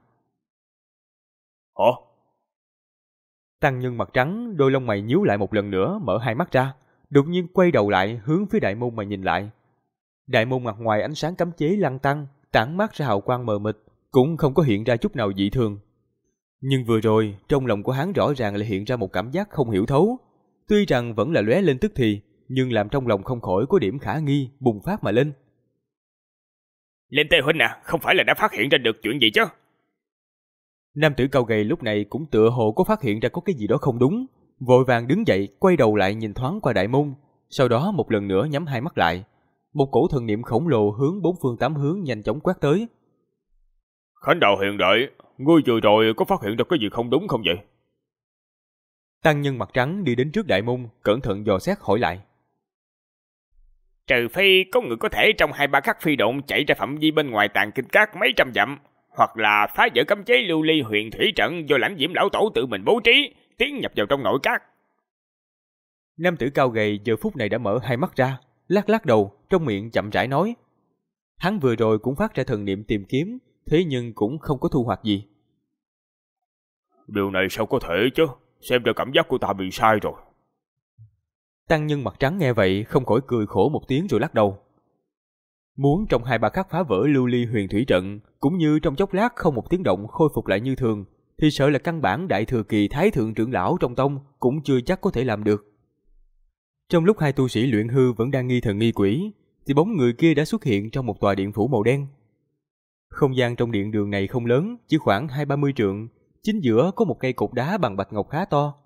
Speaker 1: Tăng nhân mặt trắng đôi lông mày nhíu lại một lần nữa, mở hai mắt ra, đột nhiên quay đầu lại hướng phía đại môn mà nhìn lại. Đại môn mặt ngoài ánh sáng cấm chế lăn tăn, tản mát ra hào quang mờ mịt, cũng không có hiện ra chút nào dị thường. Nhưng vừa rồi trong lòng của hắn rõ ràng lại hiện ra một cảm giác không hiểu thấu. Tuy rằng vẫn là lóe lên tức thì, nhưng làm trong lòng không khỏi có điểm khả nghi bùng phát mà lên.
Speaker 2: Linh Tê huynh không phải là đã phát hiện ra được chuyện gì chứ?
Speaker 1: Nam tử cao gầy lúc này cũng tựa hồ có phát hiện ra có cái gì đó không đúng, vội vàng đứng dậy quay đầu lại nhìn thoáng qua đại môn, sau đó một lần nữa nhắm hai mắt lại. Một cổ thần niệm khổng lồ hướng bốn phương tám hướng nhanh chóng quét tới.
Speaker 2: Khánh đạo hiện đệ, ngươi vừa rồi có phát hiện ra cái gì không đúng không vậy?
Speaker 1: Tăng nhân mặt trắng đi đến trước đại môn, cẩn thận dò xét hỏi lại.
Speaker 2: Trừ phi có người có thể trong 2-3 khắc phi độn chạy ra phạm vi bên ngoài Tàng Kinh Các mấy trăm dặm, hoặc là phá vỡ cấm chế lưu ly huyền thủy trận do Lãnh Diễm lão tổ tự mình bố trí, tiến nhập vào trong nội các.
Speaker 1: Nam tử cao gầy giờ phút này đã mở hai mắt ra, lắc lắc đầu, trong miệng chậm rãi nói. Hắn vừa rồi cũng phát ra thần niệm tìm kiếm, thế nhưng cũng không có thu hoạch gì.
Speaker 2: Điều này sao có thể chứ? Xem ra cảm giác của ta bị sai rồi.
Speaker 1: Tăng nhân mặt trắng nghe vậy không khỏi cười khổ một tiếng rồi lắc đầu. Muốn trong 2-3 khắc phá vỡ lưu ly huyền thủy trận, cũng như trong chốc lát không một tiếng động khôi phục lại như thường, thì sợ là căn bản đại thừa kỳ thái thượng trưởng lão trong tông cũng chưa chắc có thể làm được. Trong lúc hai tu sĩ luyện hư vẫn đang nghi thần nghi quỷ, thì bóng người kia đã xuất hiện trong một tòa điện phủ màu đen. Không gian trong điện đường này không lớn, chỉ khoảng 20-30 trượng, chính giữa có một cây cột đá bằng bạch ngọc khá to.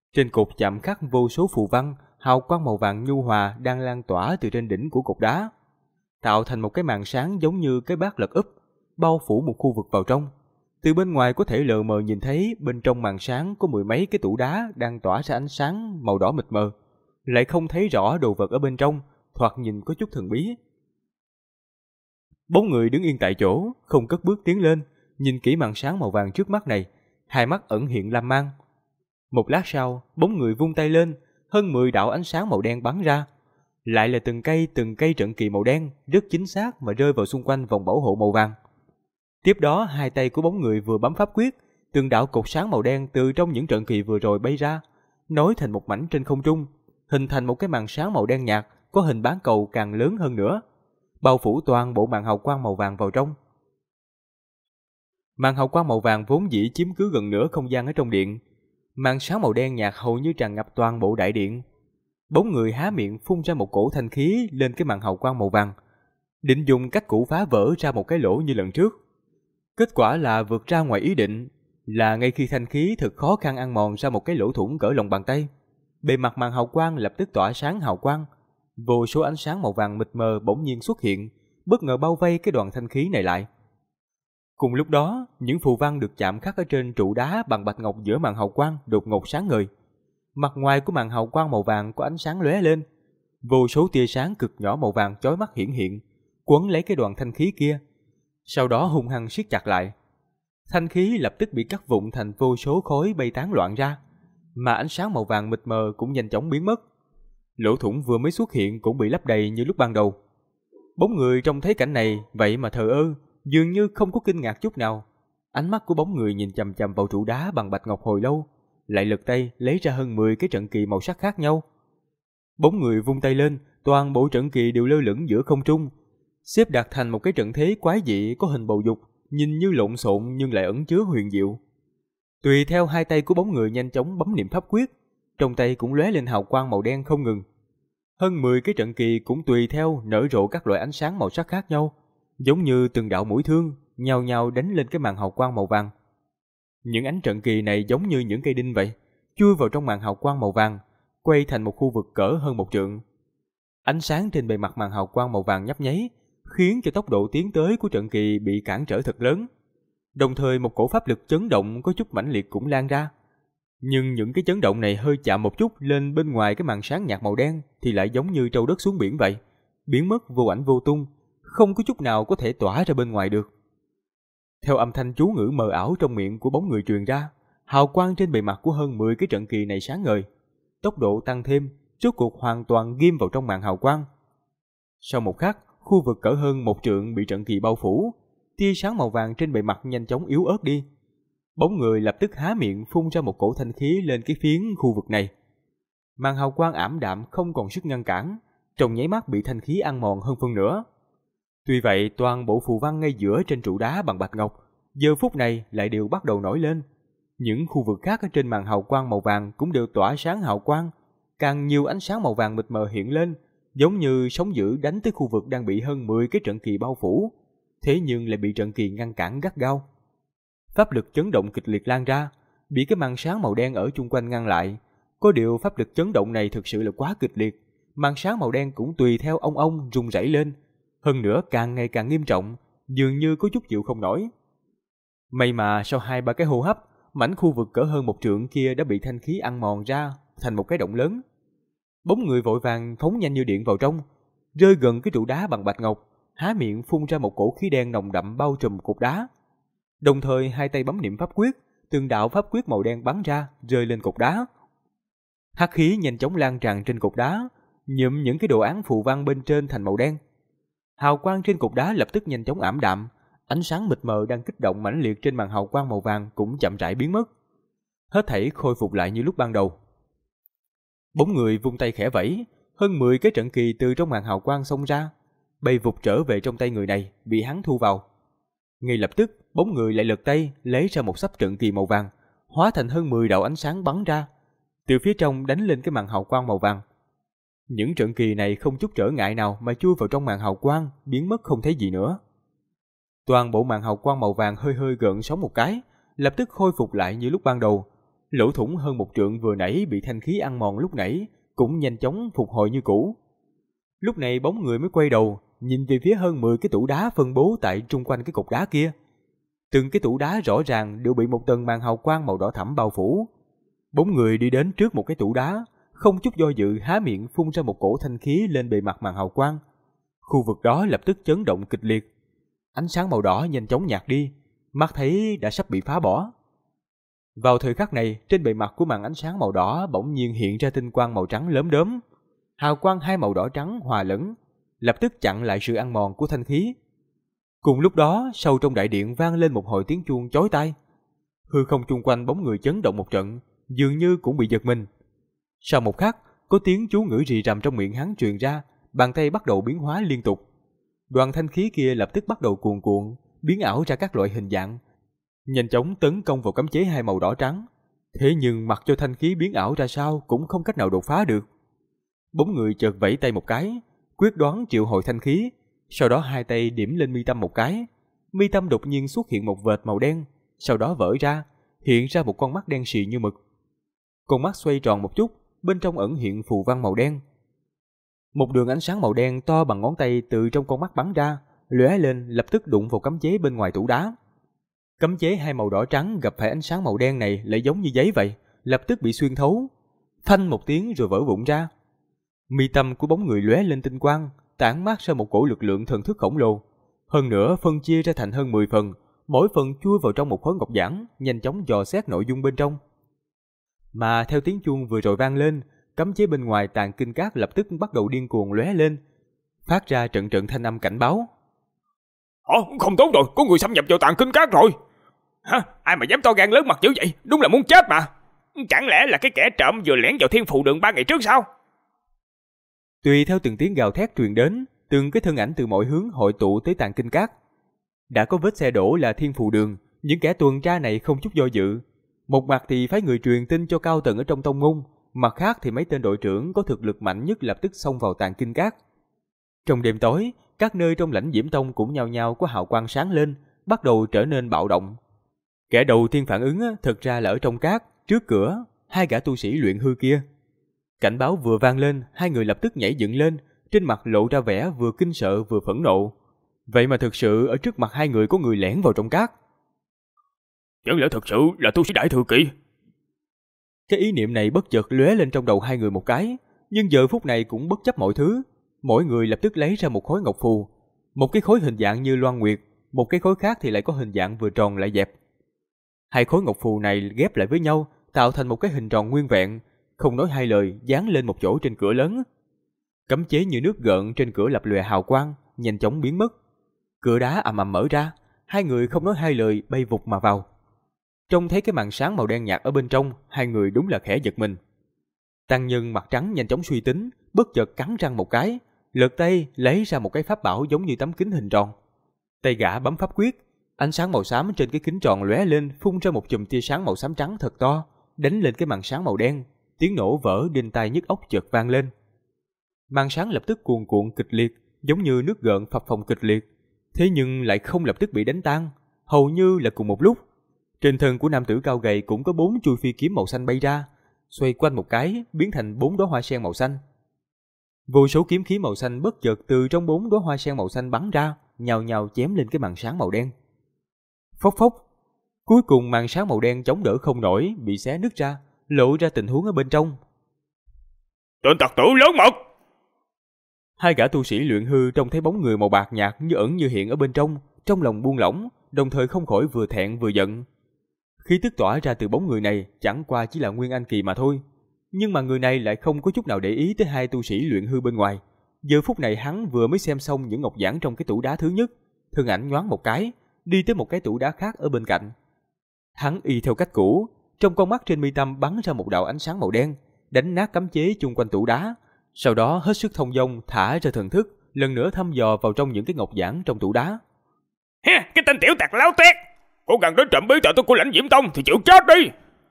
Speaker 1: Trên cột chạm khắc vô số phù văn, hào quang màu vàng nhu hòa đang lan tỏa từ trên đỉnh của cột đá, tạo thành một cái màn sáng giống như cái bát lật úp, bao phủ một khu vực vào trong. Từ bên ngoài có thể lờ mờ nhìn thấy bên trong màn sáng có mười mấy cái tủ đá đang tỏa ra ánh sáng màu đỏ mịt mờ, lại không thấy rõ đồ vật ở bên trong, thoạt nhìn có chút thần bí. Bóng người đứng yên tại chỗ, không cất bước tiến lên, nhìn kỹ màn sáng màu vàng trước mắt này, hai mắt ẩn hiện lam mang. Một lát sau, bóng người vung tay lên, hơn 10 đạo ánh sáng màu đen bắn ra. Lại là từng cây trận kỳ màu đen, rất chính xác mà rơi vào xung quanh vòng bảo hộ màu vàng. Tiếp đó, hai tay của bóng người vừa bấm pháp quyết, từng đạo cột sáng màu đen từ trong những trận kỳ vừa rồi bay ra, nối thành một mảnh trên không trung, hình thành một cái màn sáng màu đen nhạt, có hình bán cầu càng lớn hơn nữa, bao phủ toàn bộ màn hào quang màu vàng vào trong. Màn hào quang màu vàng vốn dĩ chiếm cứ gần nửa không gian ở trong điện, màn sáng màu đen nhạt hầu như tràn ngập toàn bộ đại điện. Bóng người há miệng phun ra một cổ thanh khí lên cái màn hào quang màu vàng, định dùng cách cũ phá vỡ ra một cái lỗ như lần trước. Kết quả là vượt ra ngoài ý định, là ngay khi thanh khí thật khó khăn ăn mòn ra một cái lỗ thủng cỡ lòng bàn tay, bề mặt màn hào quang lập tức tỏa sáng hào quang. Vô số ánh sáng màu vàng mịt mờ bỗng nhiên xuất hiện, bất ngờ bao vây cái đoàn thanh khí này lại. Cùng lúc đó, những phù văn được chạm khắc ở trên trụ đá bằng bạch ngọc giữa màn hào quang đột ngột sáng ngời. Mặt ngoài của màn hào quang màu vàng có ánh sáng lóe lên, vô số tia sáng cực nhỏ màu vàng chói mắt hiển hiện, quấn lấy cái đoàn thanh khí kia, sau đó hung hăng siết chặt lại. Thanh khí lập tức bị cắt vụn thành vô số khối bay tán loạn ra, mà ánh sáng màu vàng mịt mờ cũng nhanh chóng biến mất. Lỗ thủng vừa mới xuất hiện cũng bị lấp đầy như lúc ban đầu. Bóng người trông thấy cảnh này vậy mà thờ ơ, dường như không có kinh ngạc chút nào. Ánh mắt của bóng người nhìn chằm chằm vào trụ đá bằng bạch ngọc hồi lâu, lại lật tay lấy ra hơn 10 cái trận kỳ màu sắc khác nhau. Bóng người vung tay lên, toàn bộ trận kỳ đều lơ lửng giữa không trung, xếp đặt thành một cái trận thế quái dị có hình bầu dục, nhìn như lộn xộn nhưng lại ẩn chứa huyền diệu. Tùy theo hai tay của bóng người nhanh chóng bấm niệm pháp quyết, trong tay cũng lóe lên hào quang màu đen không ngừng. Hơn 10 cái trận kỳ cũng tùy theo nở rộ các loại ánh sáng màu sắc khác nhau, giống như từng đạo mũi thương, nhào nhào đánh lên cái màn hào quang màu vàng. Những ánh trận kỳ này giống như những cây đinh vậy, chui vào trong màn hào quang màu vàng, quay thành một khu vực cỡ hơn 1 trượng. Ánh sáng trên bề mặt màn hào quang màu vàng nhấp nháy, khiến cho tốc độ tiến tới của trận kỳ bị cản trở thật lớn. Đồng thời một cổ pháp lực chấn động có chút mãnh liệt cũng lan ra. Nhưng những cái chấn động này hơi chạm một chút lên bên ngoài cái màn sáng nhạt màu đen thì lại giống như trâu đất xuống biển vậy, biến mất vô ảnh vô tung, không có chút nào có thể tỏa ra bên ngoài được. Theo âm thanh chú ngữ mờ ảo trong miệng của bóng người truyền ra, hào quang trên bề mặt của hơn 10 cái trận kỳ này sáng ngời, tốc độ tăng thêm, rốt cuộc hoàn toàn ghim vào trong màn hào quang. Sau một khắc, khu vực cỡ hơn 1 trượng bị trận kỳ bao phủ, tia sáng màu vàng trên bề mặt nhanh chóng yếu ớt đi. Bóng người lập tức há miệng phun ra một cổ thanh khí lên cái phiến khu vực này. Màn hào quang ảm đạm không còn sức ngăn cản, trong nháy mắt bị thanh khí ăn mòn hơn phân nửa. Tuy vậy, toàn bộ phù văn ngay giữa trên trụ đá bằng bạch ngọc giờ phút này lại đều bắt đầu nổi lên. Những khu vực khác ở trên màn hào quang màu vàng cũng đều tỏa sáng hào quang, càng nhiều ánh sáng màu vàng mịt mờ hiện lên, giống như sóng dữ đánh tới khu vực đang bị hơn 10 cái trận kỳ bao phủ, thế nhưng lại bị trận kỳ ngăn cản gắt gao. Pháp lực chấn động kịch liệt lan ra, bị cái màn sáng màu đen ở chung quanh ngăn lại. Có điều pháp lực chấn động này thực sự là quá kịch liệt, màn sáng màu đen cũng tùy theo ông rung rẩy lên, hơn nữa càng ngày càng nghiêm trọng, dường như có chút chịu không nổi. May mà sau 2-3 cái hô hấp, mảnh khu vực cỡ hơn 1 trượng kia đã bị thanh khí ăn mòn ra thành một cái động lớn. Bóng người vội vàng phóng nhanh như điện vào trong, rơi gần cái trụ đá bằng bạch ngọc, há miệng phun ra một cổ khí đen nồng đậm bao trùm cột đá. Đồng thời hai tay bấm niệm pháp quyết, từng đạo pháp quyết màu đen bắn ra, rơi lên cột đá. Hắc khí nhanh chóng lan tràn trên cột đá, nhuộm những cái đồ án phù văn bên trên thành màu đen. Hào quang trên cột đá lập tức nhanh chóng ảm đạm, ánh sáng mịt mờ đang kích động mãnh liệt trên màn hào quang màu vàng cũng chậm rãi biến mất. Hết thảy khôi phục lại như lúc ban đầu. Bóng người vung tay khẽ vẫy, hơn 10 cái trận kỳ từ trong màn hào quang xông ra, bay vụt trở về trong tay người này, bị hắn thu vào. Ngay lập tức, bóng người lại lật tay lấy ra một sắp trận kỳ màu vàng, hóa thành hơn 10 đạo ánh sáng bắn ra, từ phía trong đánh lên cái màn hào quang màu vàng. Những trận kỳ này không chút trở ngại nào mà chui vào trong màn hào quang, biến mất không thấy gì nữa. Toàn bộ màn hào quang màu vàng hơi hơi gợn sóng một cái, lập tức khôi phục lại như lúc ban đầu. lỗ thủng hơn 1 trượng vừa nãy bị thanh khí ăn mòn lúc nãy cũng nhanh chóng phục hồi như cũ. Lúc này bóng người mới quay đầu, nhìn về phía hơn 10 cái tủ đá phân bố tại trung quanh cái cột đá kia. Từng cái tủ đá rõ ràng đều bị một tầng màn hào quang màu đỏ thẫm bao phủ. Bóng người đi đến trước một cái tủ đá, không chút do dự há miệng phun ra một cổ thanh khí lên bề mặt màn hào quang. Khu vực đó lập tức chấn động kịch liệt. Ánh sáng màu đỏ nhanh chóng nhạt đi, mắt thấy đã sắp bị phá bỏ. Vào thời khắc này, trên bề mặt của màn ánh sáng màu đỏ bỗng nhiên hiện ra tinh quang màu trắng lốm đốm. Hào quang hai màu đỏ trắng hòa lẫn, lập tức chặn lại sự ăn mòn của thanh khí. Cùng lúc đó, sâu trong đại điện vang lên một hồi tiếng chuông chói tai. Hư không chung quanh bóng người chấn động một trận, dường như cũng bị giật mình. Sau một khắc, có tiếng chú ngữ rì rầm trong miệng hắn truyền ra, bàn tay bắt đầu biến hóa liên tục. Đoàn thanh khí kia lập tức bắt đầu cuồn cuộn, biến ảo ra các loại hình dạng, nhanh chóng tấn công vào cấm chế hai màu đỏ trắng. Thế nhưng mặc cho thanh khí biến ảo ra sao cũng không cách nào đột phá được. Bóng người chợt vẫy tay một cái, quyết đoán triệu hồi thanh khí, sau đó hai tay điểm lên mi tâm một cái. Mi tâm đột nhiên xuất hiện một vệt màu đen, sau đó vỡ ra, hiện ra một con mắt đen sì như mực. Con mắt xoay tròn một chút, bên trong ẩn hiện phù văn màu đen. Một đường ánh sáng màu đen to bằng ngón tay từ trong con mắt bắn ra, lóe lên lập tức đụng vào cấm chế bên ngoài tủ đá. Cấm chế hai màu đỏ trắng gặp phải ánh sáng màu đen này lại giống như giấy vậy, lập tức bị xuyên thấu, phanh một tiếng rồi vỡ vụn ra. Mi tâm của bóng người lóe lên tinh quang, tản mát ra một cổ lực lượng thần thức khổng lồ. Hơn nữa phân chia ra thành hơn 10 phần, mỗi phần chui vào trong một khối ngọc giản, nhanh chóng dò xét nội dung bên trong. Mà theo tiếng chuông vừa rồi vang lên, cấm chế bên ngoài tàn kinh cát lập tức bắt đầu điên cuồng lóe lên, phát ra trận trận thanh âm cảnh báo.
Speaker 2: Không tốt rồi, có người xâm nhập vào tàn kinh cát rồi. Hả? Ai mà dám to gan lớn mặt dữ vậy? Đúng là muốn chết mà. Chẳng lẽ là cái kẻ trộm vừa lẻn vào Thiên Phù Đường 3 ngày trước sao?
Speaker 1: Tùy theo từng tiếng gào thét truyền đến, từng cái thân ảnh từ mọi hướng hội tụ tới tàn kinh cát. Đã có vết xe đổ là Thiên Phù Đường, những kẻ tuần tra này không chút do dự. Một mặt thì phái người truyền tin cho cao tầng ở trong tông môn, mặt khác thì mấy tên đội trưởng có thực lực mạnh nhất lập tức xông vào tàn kinh cát. Trong đêm tối, các nơi trong lãnh Diễm Tông cũng nhao nhao có hào quang sáng lên, bắt đầu trở nên bạo động. Kẻ đầu tiên phản ứng thực ra là ở trong cát, trước cửa, hai gã tu sĩ luyện hư kia. Cảnh báo vừa vang lên, hai người lập tức nhảy dựng lên, trên mặt lộ ra vẻ vừa kinh sợ vừa phẫn nộ. Vậy mà thực sự ở trước mặt hai người có người lẻn vào trong cát.
Speaker 2: Chẳng lẽ thực sự là tu sĩ Đại Thừa Kỳ?
Speaker 1: Cái ý niệm này bất chợt lóe lên trong đầu hai người một cái, nhưng giờ phút này cũng bất chấp mọi thứ, mỗi người lập tức lấy ra một khối ngọc phù, một cái khối hình dạng như loan nguyệt, một cái khối khác thì lại có hình dạng vừa tròn lại dẹp. Hai khối ngọc phù này ghép lại với nhau, tạo thành một cái hình tròn nguyên vẹn, không nói hai lời dán lên một chỗ trên cửa lớn. Cấm chế như nước gợn trên cửa lập lòe hào quang, nhanh chóng biến mất. Cửa đá ầm ầm mở ra, hai người không nói hai lời bay vụt mà vào. Trông thấy cái màn sáng màu đen nhạt ở bên trong, hai người đúng là khẽ giật mình. Tăng nhân mặt trắng nhanh chóng suy tính, bất chợt cắn răng một cái, lật tay lấy ra một cái pháp bảo giống như tấm kính hình tròn. Tay gã bấm pháp quyết, ánh sáng màu xám trên cái kính tròn lóe lên, phun ra một chùm tia sáng màu xám trắng thật to, đánh lên cái màn sáng màu đen. Tiếng nổ vỡ đinh tai nhức óc chợt vang lên. Màn sáng lập tức cuồn cuộn kịch liệt, giống như nước gợn phập phồng kịch liệt, thế nhưng lại không lập tức bị đánh tan, hầu như là cùng một lúc. Trên thân của nam tử cao gầy cũng có 4 chuôi phi kiếm màu xanh bay ra, xoay quanh một cái, biến thành 4 đóa hoa sen màu xanh. Vô số kiếm khí màu xanh bất chợt từ trong 4 đóa hoa sen màu xanh bắn ra, nhào nhào chém lên cái màn sáng màu đen. Phốc phốc, cuối cùng màn sáng màu đen chống đỡ không nổi, bị xé nứt ra, lộ ra tình huống ở bên trong.
Speaker 2: Tên tặc tử lớn mật!
Speaker 1: Hai gã tu sĩ luyện hư trông thấy bóng người màu bạc nhạt như ẩn như hiện ở bên trong lòng buông lỏng, đồng thời không khỏi vừa thẹn vừa giận. Khí tức tỏa ra từ bóng người này chẳng qua chỉ là Nguyên Anh kỳ mà thôi, nhưng mà người này lại không có chút nào để ý tới hai tu sĩ luyện hư bên ngoài. Giờ phút này hắn vừa mới xem xong những ngọc giản trong cái tủ đá thứ nhất, thân ảnh nhoáng một cái, đi tới một cái tủ đá khác ở bên cạnh. Hắn y theo cách cũ, trong con mắt trên mi tâm bắn ra một đạo ánh sáng màu đen, đánh nát cấm chế chung quanh tủ đá, sau đó hết sức thông dong thả ra thần thức, lần nữa thăm dò vào trong những cái ngọc giản trong tủ đá.
Speaker 2: Ha, cái tên tiểu tặc láo tuét, cố gắng đến trộm bí tịch của lãnh Diễm Tông thì chịu chết đi!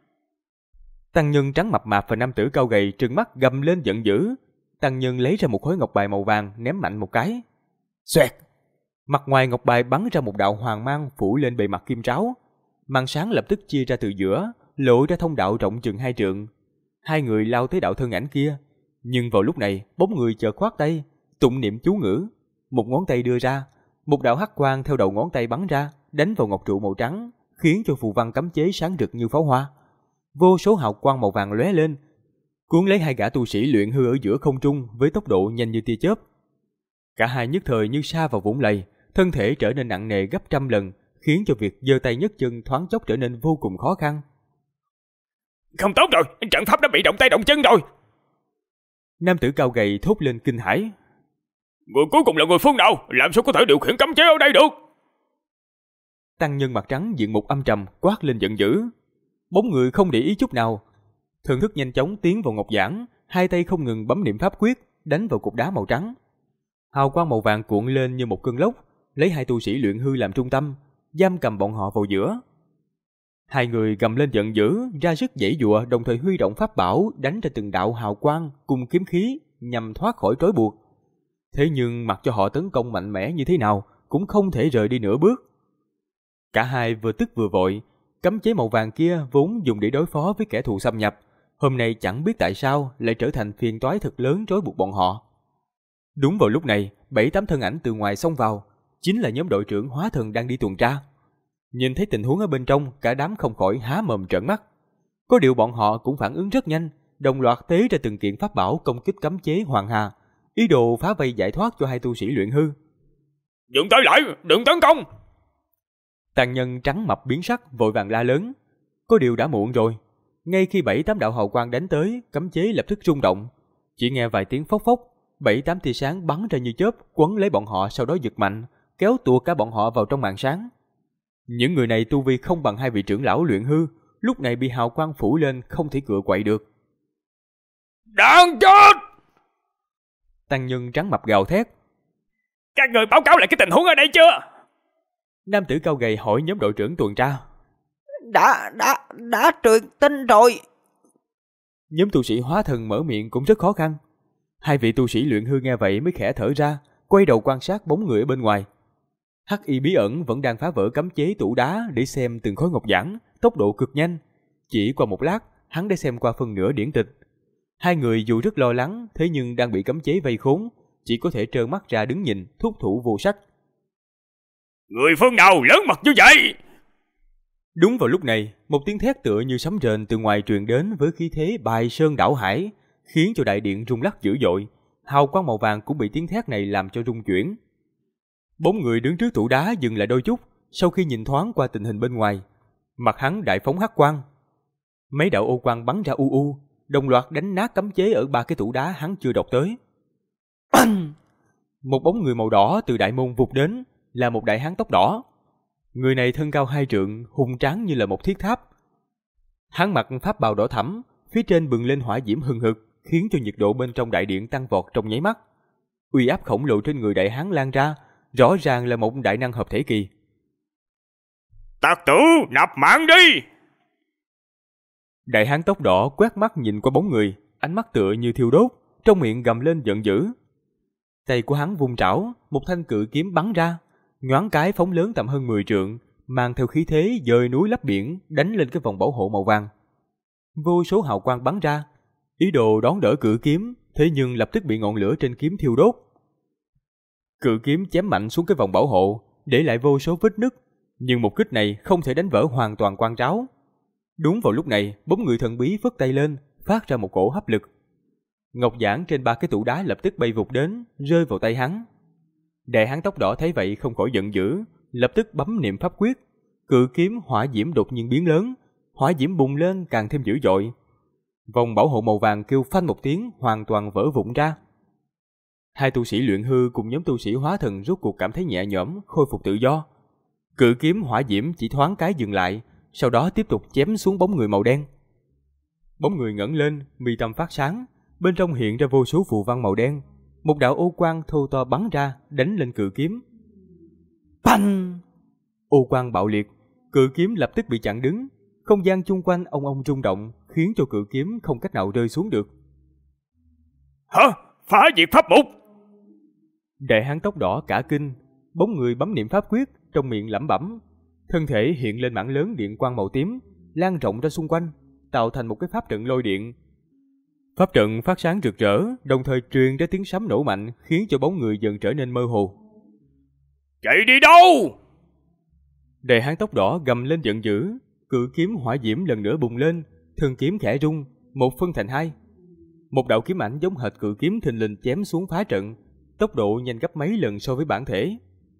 Speaker 1: Tăng nhân trắng mập mạp và nam tử cao gầy trừng mắt gầm lên giận dữ. Tăng nhân lấy ra một khối ngọc bài màu vàng ném mạnh một cái. Xoẹt! Mặt ngoài ngọc bài bắn ra một đạo hoàng mang phủ lên bề mặt kim tráo. Màn sáng lập tức chia ra từ giữa, lộ ra thông đạo rộng chừng 2 trượng. Hai người lao tới đạo thân ảnh kia, nhưng vào lúc này, bóng người chợt khoát tay, tụng niệm chú ngữ, một ngón tay đưa ra, một đạo hắc quang theo đầu ngón tay bắn ra, đánh vào ngọc trụ màu trắng, khiến cho phù văn cấm chế sáng rực như pháo hoa. Vô số hào quang màu vàng lóe lên, cuốn lấy hai gã tu sĩ luyện hư ở giữa không trung với tốc độ nhanh như tia chớp. Cả hai nhất thời như sa vào vũng lầy, thân thể trở nên nặng nề gấp trăm lần, khiến cho việc giơ tay nhấc chân thoáng chốc trở nên vô cùng khó khăn.
Speaker 2: Không tốt rồi, trận pháp đã bị động tay động chân rồi.
Speaker 1: Nam tử cao gầy thốt lên kinh hãi.
Speaker 2: Người cuối cùng là người phương nào, làm sao có thể điều khiển cấm chế ở đây được?
Speaker 1: Tăng nhân mặt trắng diện mục âm trầm quát lên giận dữ. Bóng người không để ý chút nào, thần thức nhanh chóng tiến vào ngọc giản, hai tay không ngừng bấm niệm pháp quyết, đánh vào cục đá màu trắng. Hào quang màu vàng cuộn lên như một cơn lốc, lấy hai tu sĩ luyện hư làm trung tâm, giam cầm bọn họ vào giữa. Hai người gầm lên giận dữ, ra sức giãy giụa, đồng thời huy động pháp bảo đánh ra từng đạo hào quang cùng kiếm khí nhằm thoát khỏi trói buộc. Thế nhưng mặc cho họ tấn công mạnh mẽ như thế nào cũng không thể rời đi nửa bước. Cả hai vừa tức vừa vội, cấm chế màu vàng kia vốn dùng để đối phó với kẻ thù xâm nhập, hôm nay chẳng biết tại sao lại trở thành phiền toái thật lớn trói buộc bọn họ. Đúng vào lúc này, 7-8 thân ảnh từ ngoài xông vào, chính là nhóm đội trưởng hóa thần đang đi tuần tra. Nhìn thấy tình huống ở bên trong, cả đám không khỏi há mồm trợn mắt. Có điều bọn họ cũng phản ứng rất nhanh, đồng loạt tế ra từng kiện pháp bảo công kích cấm chế hoàng hà, ý đồ phá vây giải thoát cho hai tu sĩ luyện hư.
Speaker 2: Dừng tới lại, đừng tấn công!
Speaker 1: Tàn nhân trắng mập biến sắc vội vàng la lớn. Có điều đã muộn rồi. Ngay khi 7-8 đạo hào quang đánh tới, cấm chế lập tức rung động. Chỉ nghe vài tiếng phốc phốc, 7-8 tia sáng bắn ra như chớp, quấn lấy bọn họ, sau đó giật mạnh, kéo tuột cả bọn họ vào trong màn sáng. Những người này tu vi không bằng hai vị trưởng lão luyện hư, lúc này bị hào quang phủ lên không thể cựa quậy được.
Speaker 2: Đáng chết!
Speaker 1: Tăng nhân trắng mập gào thét.
Speaker 2: Các người báo cáo lại cái tình huống ở đây chưa?
Speaker 1: Nam tử cao gầy hỏi nhóm đội trưởng tuần tra.
Speaker 3: Đã truyền tin rồi.
Speaker 1: Nhóm tu sĩ hóa thần mở miệng cũng rất khó khăn. Hai vị tu sĩ luyện hư nghe vậy mới khẽ thở ra, quay đầu quan sát bóng người ở bên ngoài. Hắc y bí ẩn vẫn đang phá vỡ cấm chế tủ đá để xem từng khối ngọc giản, tốc độ cực nhanh. Chỉ qua một lát, hắn đã xem qua phần nửa điển tịch. Hai người dù rất lo lắng, thế nhưng đang bị cấm chế vây khốn, chỉ có thể trơ mắt ra đứng nhìn, thúc thủ vô sách.
Speaker 2: Người phương nào lớn mật như vậy?
Speaker 1: Đúng vào lúc này, một tiếng thét tựa như sấm rền từ ngoài truyền đến với khí thế bài sơn đảo hải, khiến cho đại điện rung lắc dữ dội. Hào quang màu vàng cũng bị tiếng thét này làm cho rung chuyển. Bóng người đứng trước tủ đá dừng lại đôi chút, sau khi nhìn thoáng qua tình hình bên ngoài, mặt hắn đại phóng hắc quang. Mấy đạo ô quang bắn ra u u, đồng loạt đánh nát cấm chế ở 3 cái tủ đá hắn chưa đọc tới. Một bóng người màu đỏ từ đại môn vụt đến, là một đại hán tóc đỏ. Người này thân cao 2 trượng, hùng tráng như là một thiết tháp. Hắn mặc pháp bào đỏ thẫm, phía trên bừng lên hỏa diễm hừng hực, khiến cho nhiệt độ bên trong đại điện tăng vọt trong nháy mắt. Uy áp khổng lồ trên người đại hán lan ra, rõ ràng là một đại năng hợp thể kỳ.
Speaker 2: Tặc tử, nạp mạng đi!
Speaker 1: Đại hán tóc đỏ quét mắt nhìn qua bóng người, ánh mắt tựa như thiêu đốt, trong miệng gầm lên giận dữ. Tay của hắn vung trảo, một thanh cự kiếm bắn ra, nhoáng cái phóng lớn tầm hơn 10 trượng, mang theo khí thế dời núi lấp biển, đánh lên cái vòng bảo hộ màu vàng. Vô số hào quang bắn ra, ý đồ đón đỡ cự kiếm, thế nhưng lập tức bị ngọn lửa trên kiếm thiêu đốt. Cự kiếm chém mạnh xuống cái vòng bảo hộ, để lại vô số vết nứt, nhưng một kích này không thể đánh vỡ hoàn toàn quan tráo. Đúng vào lúc này, bóng người thần bí phất tay lên, phát ra một cổ hấp lực. Ngọc giản trên 3 cái tủ đá lập tức bay vụt đến, rơi vào tay hắn. Đại hán tóc đỏ thấy vậy không khỏi giận dữ, lập tức bấm niệm pháp quyết. Cự kiếm hỏa diễm đột nhiên biến lớn, hỏa diễm bùng lên càng thêm dữ dội. Vòng bảo hộ màu vàng kêu phanh một tiếng, hoàn toàn vỡ vụn ra. Hai tu sĩ luyện hư cùng nhóm tu sĩ hóa thần rốt cuộc cảm thấy nhẹ nhõm, khôi phục tự do. Cự kiếm hỏa diễm chỉ thoáng cái dừng lại, sau đó tiếp tục chém xuống bóng người màu đen. Bóng người ngẩng lên, mi tâm phát sáng, bên trong hiện ra vô số phù văn màu đen. Một đạo ô quang thô to bắn ra, đánh lên cự kiếm. Bành! Ô quang bạo liệt, cự kiếm lập tức bị chặn đứng. Không gian chung quanh ong ong rung động, khiến cho cự kiếm không cách nào rơi xuống được.
Speaker 2: Hả? Phá diệt pháp mục!
Speaker 1: Đại hán tóc đỏ cả kinh, bóng người bấm niệm pháp quyết, trong miệng lẩm bẩm. Thân thể hiện lên mảng lớn điện quang màu tím, lan rộng ra xung quanh, tạo thành một cái pháp trận lôi điện. Pháp trận phát sáng rực rỡ, đồng thời truyền ra tiếng sấm nổ mạnh, khiến cho bóng người dần trở nên mơ hồ.
Speaker 2: Chạy đi đâu?
Speaker 1: Đại hán tóc đỏ gầm lên giận dữ, cự kiếm hỏa diễm lần nữa bùng lên, thân kiếm khẽ rung, một phân thành hai. Một đạo kiếm ảnh giống hệt cự kiếm thình lình chém xuống phá trận, tốc độ nhanh gấp mấy lần so với bản thể.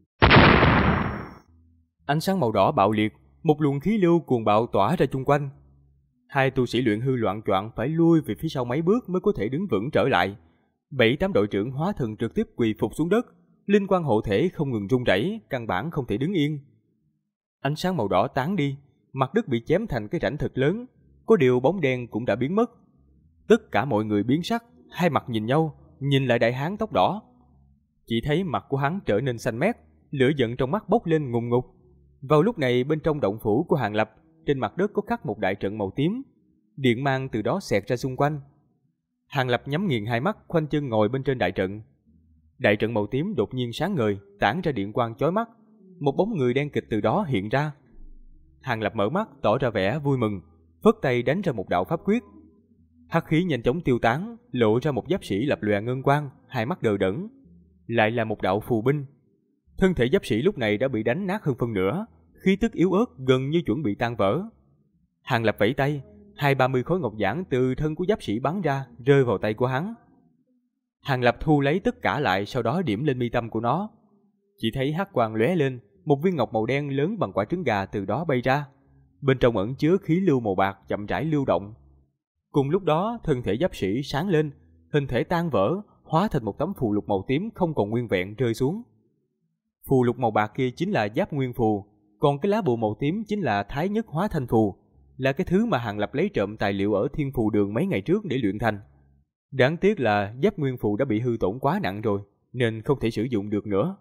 Speaker 1: Ánh sáng màu đỏ bạo liệt, một luồng khí lưu cuồng bạo tỏa ra chung quanh. Hai tu sĩ luyện hư loạn choạng phải lui về phía sau mấy bước mới có thể đứng vững trở lại. 7-8 đội trưởng hóa thần trực tiếp quỳ phục xuống đất, linh quang hộ thể không ngừng rung rẩy, căn bản không thể đứng yên. Ánh sáng màu đỏ tán đi, mặt đất bị chém thành cái rãnh thật lớn, có điều bóng đen cũng đã biến mất. Tất cả mọi người biến sắc, hai mặt nhìn nhau, nhìn lại đại hán tóc đỏ. Chỉ thấy mặt của hắn trở nên xanh mét, lửa giận trong mắt bốc lên ngùn ngụt. Vào lúc này bên trong động phủ của Hàng Lập, trên mặt đất có khắc một đại trận màu tím, điện mang từ đó xẹt ra xung quanh. Hàng Lập nhắm nghiền hai mắt, khoanh chân ngồi bên trên đại trận. Đại trận màu tím đột nhiên sáng ngời, tản ra điện quang chói mắt, một bóng người đen kịt từ đó hiện ra. Hàng Lập mở mắt, tỏ ra vẻ vui mừng, phất tay đánh ra một đạo pháp quyết. Hắc khí nhanh chóng tiêu tán, lộ ra một giáp sĩ lập lòe ngân quang, hai mắt đờ đẫn. Lại là một đạo phù binh. Thân thể giáp sĩ lúc này đã bị đánh nát hơn phân nửa, khí tức yếu ớt gần như chuẩn bị tan vỡ. Hàng Lập vẫy tay, 20-30 khối ngọc giản từ thân của giáp sĩ bắn ra, rơi vào tay của hắn. Hàng Lập thu lấy tất cả lại, sau đó điểm lên mi tâm của nó. Chỉ thấy hắc quang lóe lên, một viên ngọc màu đen lớn bằng quả trứng gà từ đó bay ra. Bên trong ẩn chứa khí lưu màu bạc chậm rãi lưu động. Cùng lúc đó, thân thể giáp sĩ sáng lên, hình thể tan vỡ, hóa thành một tấm phù lục màu tím không còn nguyên vẹn rơi xuống. Phù lục màu bạc kia chính là Giáp Nguyên Phù, còn cái lá bùa màu tím chính là Thái Nhất Hóa Thanh Phù, là cái thứ mà Hàng Lập lấy trộm tài liệu ở Thiên Phù Đường mấy ngày trước để luyện thành. Đáng tiếc là Giáp Nguyên Phù đã bị hư tổn quá nặng rồi, nên không thể sử dụng được nữa.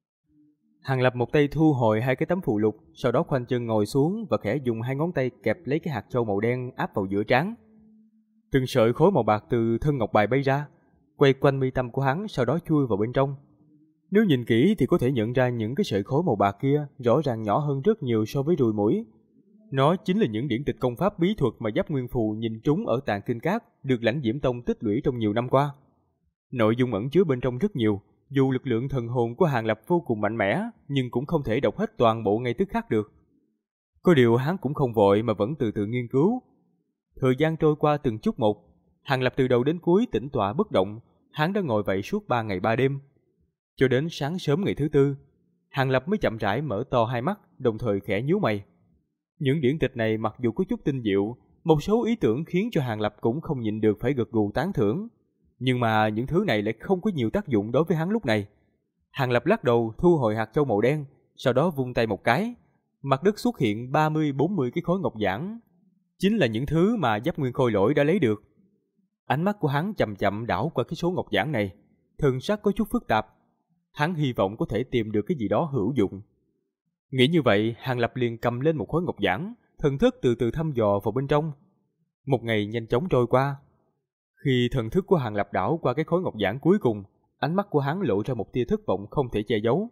Speaker 1: Hàng Lập một tay thu hồi hai cái tấm phù lục, sau đó khoanh chân ngồi xuống và khẽ dùng hai ngón tay kẹp lấy cái hạt châu màu đen áp vào giữa trán. Từng sợi khối màu bạc từ thân ngọc bài bay ra, quay quanh mi tâm của hắn, sau đó chui vào bên trong. Nếu nhìn kỹ thì có thể nhận ra những cái sợi khối màu bạc kia rõ ràng nhỏ hơn rất nhiều so với ruồi muỗi. Nó chính là những điển tịch công pháp bí thuật mà Giáp Nguyên Phù nhìn trúng ở Tàng Kinh Các, được Lãnh Diễm Tông tích lũy trong nhiều năm qua. Nội dung ẩn chứa bên trong rất nhiều, dù lực lượng thần hồn của Hàng Lập vô cùng mạnh mẽ, nhưng cũng không thể đọc hết toàn bộ ngay tức khắc được. Có điều hắn cũng không vội mà vẫn từ từ nghiên cứu. Thời gian trôi qua từng chút một, Hàng Lập từ đầu đến cuối tĩnh tọa bất động, hắn đã ngồi vậy suốt 3 ngày 3 đêm. Cho đến sáng sớm ngày thứ tư, Hàng Lập mới chậm rãi mở to hai mắt, đồng thời khẽ nhíu mày. Những điển tịch này mặc dù có chút tinh diệu, một số ý tưởng khiến cho Hàng Lập cũng không nhịn được phải gật gù tán thưởng. Nhưng mà những thứ này lại không có nhiều tác dụng đối với hắn lúc này. Hàng Lập lắc đầu thu hồi hạt châu màu đen, sau đó vung tay một cái, mặt đất xuất hiện 30-40 cái khối ngọc giản. Chính là những thứ mà Giáp Nguyên Khôi Lỗi đã lấy được. Ánh mắt của hắn chậm chậm đảo qua cái số ngọc giản này, thần sắc có chút phức tạp. Hắn hy vọng có thể tìm được cái gì đó hữu dụng. Nghĩ như vậy, Hàng Lập liền cầm lên một khối ngọc giản, thần thức từ từ thăm dò vào bên trong. Một ngày nhanh chóng trôi qua. Khi thần thức của Hàng Lập đảo qua cái khối ngọc giản cuối cùng, ánh mắt của hắn lộ ra một tia thất vọng không thể che giấu.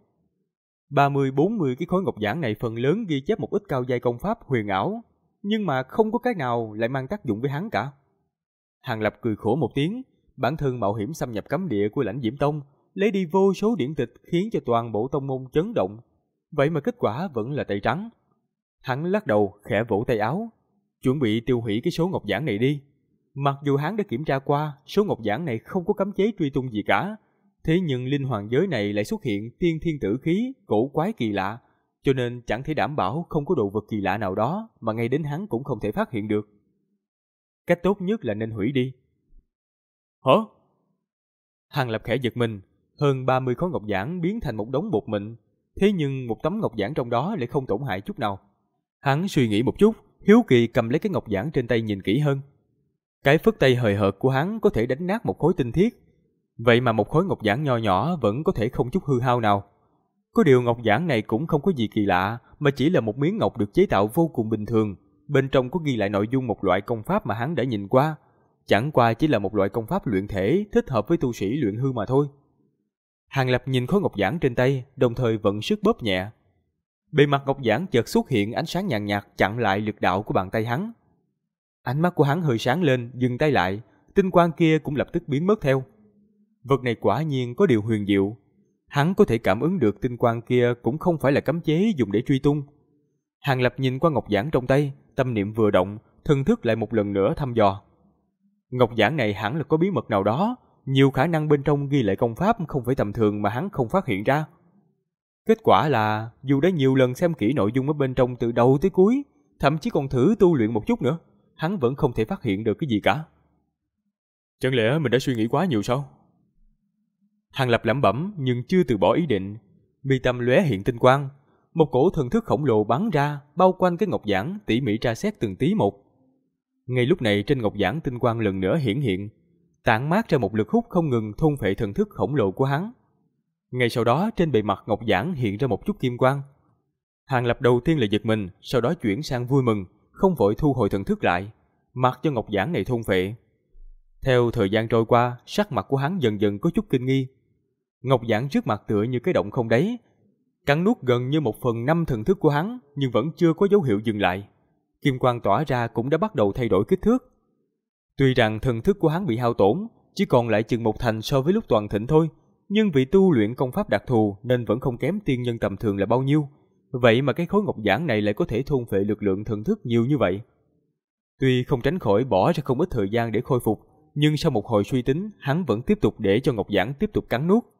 Speaker 1: 30-40 cái khối ngọc giản này phần lớn ghi chép một ít cao giai công pháp huyền ảo, nhưng mà không có cái nào lại mang tác dụng với hắn cả. Hàng Lập cười khổ một tiếng, bản thân mạo hiểm xâm nhập cấm địa của Lãnh Diễm Tông, lấy đi vô số điển tịch khiến cho toàn bộ tông môn chấn động. Vậy mà kết quả vẫn là tay trắng. Hắn lắc đầu, khẽ vỗ tay áo, chuẩn bị tiêu hủy cái số ngọc giản này đi. Mặc dù hắn đã kiểm tra qua, số ngọc giản này không có cấm chế truy tung gì cả, thế nhưng linh hoàng giới này lại xuất hiện tiên thiên tử khí, cổ quái kỳ lạ, cho nên chẳng thể đảm bảo không có đồ vật kỳ lạ nào đó mà ngay đến hắn cũng không thể phát hiện được. Cách tốt nhất là nên hủy đi. Hả? Hàng Lập khẽ giật mình, hơn 30 khối ngọc giản biến thành một đống bột mịn, thế nhưng một tấm ngọc giản trong đó lại không tổn hại chút nào. Hắn suy nghĩ một chút, hiếu kỳ cầm lấy cái ngọc giản trên tay nhìn kỹ hơn. Cái phất tay hời hợt của hắn có thể đánh nát một khối tinh thiết, vậy mà một khối ngọc giản nho nhỏ vẫn có thể không chút hư hao nào. Có điều ngọc giản này cũng không có gì kỳ lạ, mà chỉ là một miếng ngọc được chế tạo vô cùng bình thường, bên trong có ghi lại nội dung một loại công pháp mà hắn đã nhìn qua, chẳng qua chỉ là một loại công pháp luyện thể thích hợp với tu sĩ luyện hư mà thôi. Hàng Lập nhìn khối ngọc giản trên tay, đồng thời vận sức bóp nhẹ. Bề mặt ngọc giản chợt xuất hiện ánh sáng nhàn nhạt chặn lại lực đạo của bàn tay hắn. Ánh mắt của hắn hơi sáng lên, dừng tay lại, tinh quang kia cũng lập tức biến mất theo. Vật này quả nhiên có điều huyền diệu. Hắn có thể cảm ứng được tinh quang kia cũng không phải là cấm chế dùng để truy tung. Hàng Lập nhìn qua ngọc giản trong tay, tâm niệm vừa động, thần thức lại một lần nữa thăm dò. Ngọc giản này hẳn là có bí mật nào đó, nhiều khả năng bên trong ghi lại công pháp không phải tầm thường mà hắn không phát hiện ra. Kết quả là dù đã nhiều lần xem kỹ nội dung ở bên trong từ đầu tới cuối, thậm chí còn thử tu luyện một chút nữa, hắn vẫn không thể phát hiện được cái gì cả. Chẳng lẽ mình đã suy nghĩ quá nhiều sao? Hàng Lập lẩm bẩm nhưng chưa từ bỏ ý định. Mi tâm lóe hiện tinh quang, một cổ thần thức khổng lồ bắn ra, bao quanh cái ngọc giản, tỉ mỉ tra xét từng tí một. Ngay lúc này trên ngọc giản tinh quang lần nữa hiển hiện, tản mát ra một lực hút không ngừng thôn phệ thần thức khổng lồ của hắn. Ngay sau đó trên bề mặt ngọc giản hiện ra một chút kim quang. Hàng Lập đầu tiên là giật mình, sau đó chuyển sang vui mừng, không vội thu hồi thần thức lại, mặc cho ngọc giản này thôn phệ. Theo thời gian trôi qua, sắc mặt của hắn dần dần có chút kinh nghi. Ngọc giản trước mặt tựa như cái động không đáy, cắn nuốt gần như 1/5 thần thức của hắn, nhưng vẫn chưa có dấu hiệu dừng lại. Kim quang tỏa ra cũng đã bắt đầu thay đổi kích thước. Tuy rằng thần thức của hắn bị hao tổn, chỉ còn lại chừng 1/10 so với lúc toàn thịnh thôi, nhưng vì tu luyện công pháp đặc thù nên vẫn không kém tiên nhân tầm thường là bao nhiêu. Vậy mà cái khối ngọc giản này lại có thể thôn phệ lực lượng thần thức nhiều như vậy. Tuy không tránh khỏi bỏ ra không ít thời gian để khôi phục, nhưng sau một hồi suy tính, hắn vẫn tiếp tục để cho ngọc giản tiếp tục cắn nuốt.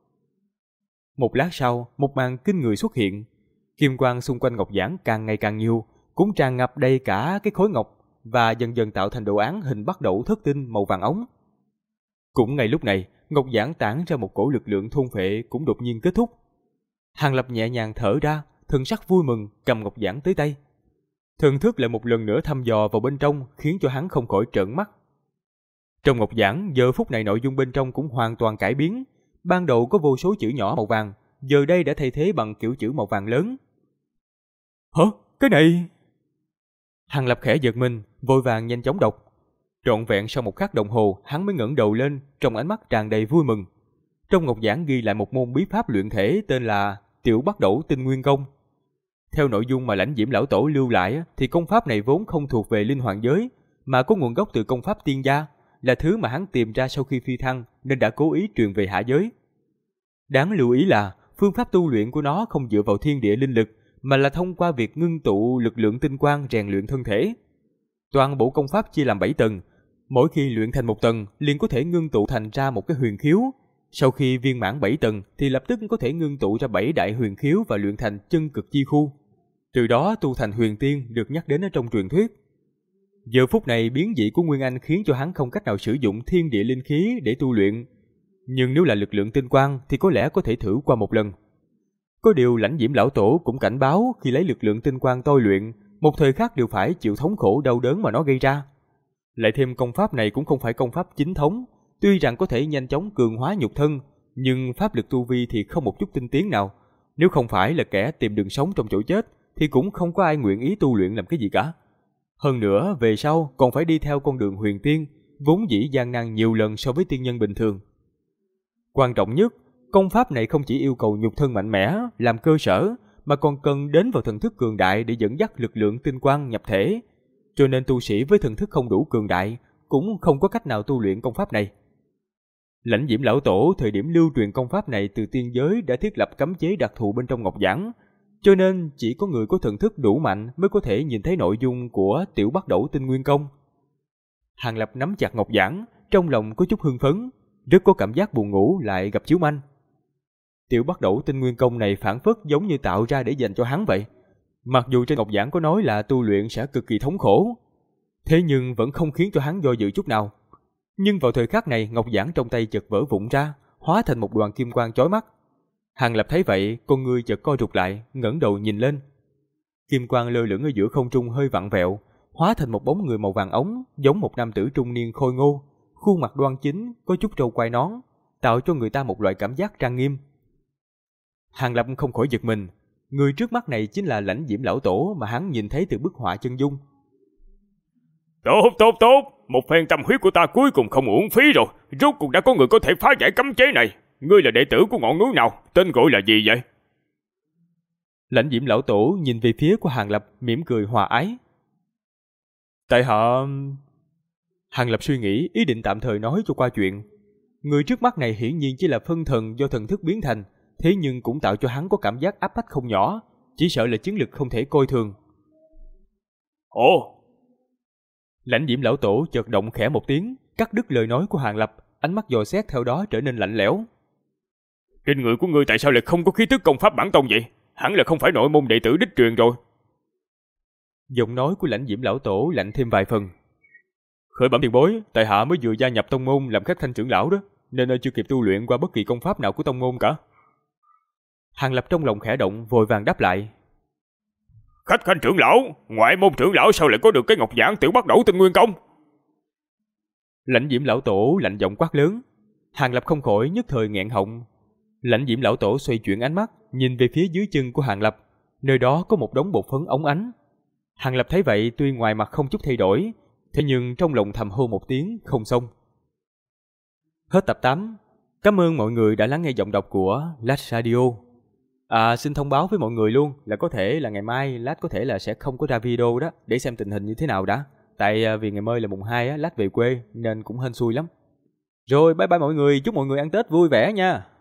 Speaker 1: Một lát sau, một màn kinh người xuất hiện. Kim quang xung quanh ngọc giản càng ngày càng nhiều, cũng tràn ngập đầy cả cái khối ngọc và dần dần tạo thành đồ án hình bắt đẩu thất tinh màu vàng ống. Cũng ngay lúc này, ngọc giản tản ra một cổ lực lượng thôn phệ cũng đột nhiên kết thúc. Hàng Lập nhẹ nhàng thở ra, thần sắc vui mừng cầm ngọc giản tới tay. Thần thức lại một lần nữa thăm dò vào bên trong, khiến cho hắn không khỏi trợn mắt. Trong ngọc giản, giờ phút này nội dung bên trong cũng hoàn toàn cải biến. Ban đầu có vô số chữ nhỏ màu vàng, giờ đây đã thay thế bằng kiểu chữ màu vàng lớn. Hả? Cái này... Hàng Lập khẽ giật mình, vội vàng nhanh chóng đọc. Trọn vẹn sau một khắc đồng hồ, hắn mới ngẩng đầu lên, trong ánh mắt tràn đầy vui mừng. Trong ngọc giản ghi lại một môn bí pháp luyện thể tên là Tiểu Bắt Đẩu Tinh Nguyên Công. Theo nội dung mà Lãnh Diễm lão tổ lưu lại thì công pháp này vốn không thuộc về linh hoàng giới, mà có nguồn gốc từ công pháp tiên gia, là thứ mà hắn tìm ra sau khi phi thăng nên đã cố ý truyền về hạ giới. Đáng lưu ý là phương pháp tu luyện của nó không dựa vào thiên địa linh lực, mà là thông qua việc ngưng tụ lực lượng tinh quang rèn luyện thân thể. Toàn bộ công pháp chia làm 7 tầng, mỗi khi luyện thành một tầng liền có thể ngưng tụ thành ra một cái huyền khiếu. Sau khi viên mãn 7 tầng thì lập tức có thể ngưng tụ ra 7 đại huyền khiếu và luyện thành chân cực chi khu. Từ đó tu thành huyền tiên được nhắc đến ở trong truyền thuyết. Giờ phút này biến dị của Nguyên Anh khiến cho hắn không cách nào sử dụng thiên địa linh khí để tu luyện. Nhưng nếu là lực lượng tinh quang thì có lẽ có thể thử qua một lần. Có điều Lãnh Diễm lão tổ cũng cảnh báo khi lấy lực lượng tinh quang tôi luyện, một thời khắc đều phải chịu thống khổ đau đớn mà nó gây ra. Lại thêm công pháp này cũng không phải công pháp chính thống, tuy rằng có thể nhanh chóng cường hóa nhục thân, nhưng pháp lực tu vi thì không một chút tinh tiến nào. Nếu không phải là kẻ tìm đường sống trong chỗ chết thì cũng không có ai nguyện ý tu luyện làm cái gì cả. Hơn nữa, về sau còn phải đi theo con đường huyền tiên, vốn dĩ gian nan nhiều lần so với tiên nhân bình thường. Quan trọng nhất, công pháp này không chỉ yêu cầu nhục thân mạnh mẽ làm cơ sở, mà còn cần đến vào thần thức cường đại để dẫn dắt lực lượng tinh quang nhập thể. Cho nên tu sĩ với thần thức không đủ cường đại cũng không có cách nào tu luyện công pháp này. Lãnh Diễm lão tổ thời điểm lưu truyền công pháp này từ tiên giới đã thiết lập cấm chế đặc thù bên trong ngọc giản, cho nên chỉ có người có thần thức đủ mạnh mới có thể nhìn thấy nội dung của Tiểu Bắt Đẩu Tinh Nguyên Công. Hàng Lập nắm chặt ngọc giản, trong lòng có chút hưng phấn, rất có cảm giác buồn ngủ lại gặp chiếu manh. Tiểu Bắt Đẩu Tinh Nguyên Công này phản phất giống như tạo ra để dành cho hắn vậy. Mặc dù trên ngọc giản có nói là tu luyện sẽ cực kỳ thống khổ, thế nhưng vẫn không khiến cho hắn do dự chút nào. Nhưng vào thời khắc này, ngọc giản trong tay chợt vỡ vụn ra, hóa thành một đoàn kim quang chói mắt. Hàng Lập thấy vậy, con ngươi chợt co rụt lại, ngẩng đầu nhìn lên. Kim quang lơ lửng ở giữa không trung hơi vặn vẹo, hóa thành một bóng người màu vàng ống, giống một nam tử trung niên khôi ngô, khuôn mặt đoan chính, có chút râu quai nón, tạo cho người ta một loại cảm giác trang nghiêm. Hàng Lập không khỏi giật mình, người trước mắt này chính là Lãnh Diễm lão tổ mà hắn nhìn thấy từ bức họa chân dung.
Speaker 2: Tốt, một phen tâm huyết của ta cuối cùng không uổng phí rồi, rốt cuộc đã có người có thể phá giải cấm chế này. Ngươi là đệ tử của ngọn núi nào, tên gọi là gì vậy?
Speaker 1: Lãnh Diễm lão tổ nhìn về phía của Hàng Lập mỉm cười hòa ái. Tại hạ... Hàng Lập suy nghĩ ý định tạm thời nói cho qua chuyện. Người trước mắt này hiển nhiên chỉ là phân thần do thần thức biến thành, thế nhưng cũng tạo cho hắn có cảm giác áp bách không nhỏ, chỉ sợ là chiến lực không thể coi thường.
Speaker 2: Ồ!
Speaker 1: Lãnh Diễm lão tổ chợt động khẽ một tiếng, cắt đứt lời nói của Hàng Lập, ánh mắt dò xét theo đó trở nên lạnh lẽo.
Speaker 2: Trên người của ngươi tại sao lại không có khí tức công pháp bản tông vậy? Hẳn là không phải nội môn đệ tử đích truyền rồi.
Speaker 1: Giọng nói của Lãnh Diễm lão tổ lạnh thêm vài phần. Khởi bẩm tiền bối, tại hạ mới vừa gia nhập tông môn làm khách khanh trưởng lão đó, nên chưa kịp tu luyện qua bất kỳ công pháp nào của tông môn cả. Hàng Lập trong lòng khẽ động, vội vàng đáp lại.
Speaker 2: Khách khanh trưởng lão, ngoại môn trưởng lão sao lại có được cái ngọc giản tiểu bắt đầu tinh nguyên công?
Speaker 1: Lãnh Diễm lão tổ lạnh giọng quát lớn. Hàng Lập không khỏi nhất thời nghẹn họng. Lãnh Diễm lão tổ xoay chuyển ánh mắt, nhìn về phía dưới chân của Hàng Lập, nơi đó có một đống bột phấn óng ánh. Hàng Lập thấy vậy tuy ngoài mặt không chút thay đổi, thế nhưng trong lòng thầm hô một tiếng không xong. Hết tập 8. Cảm ơn mọi người đã lắng nghe giọng đọc của Lát Radio. Xin thông báo với mọi người luôn là có thể là ngày mai Lát có thể là sẽ không có ra video đó, để xem tình hình như thế nào đã. Tại vì ngày mai là mùng 2 Lát về quê nên cũng hên xui lắm. Rồi bye bye mọi người, chúc mọi người ăn Tết vui vẻ nha.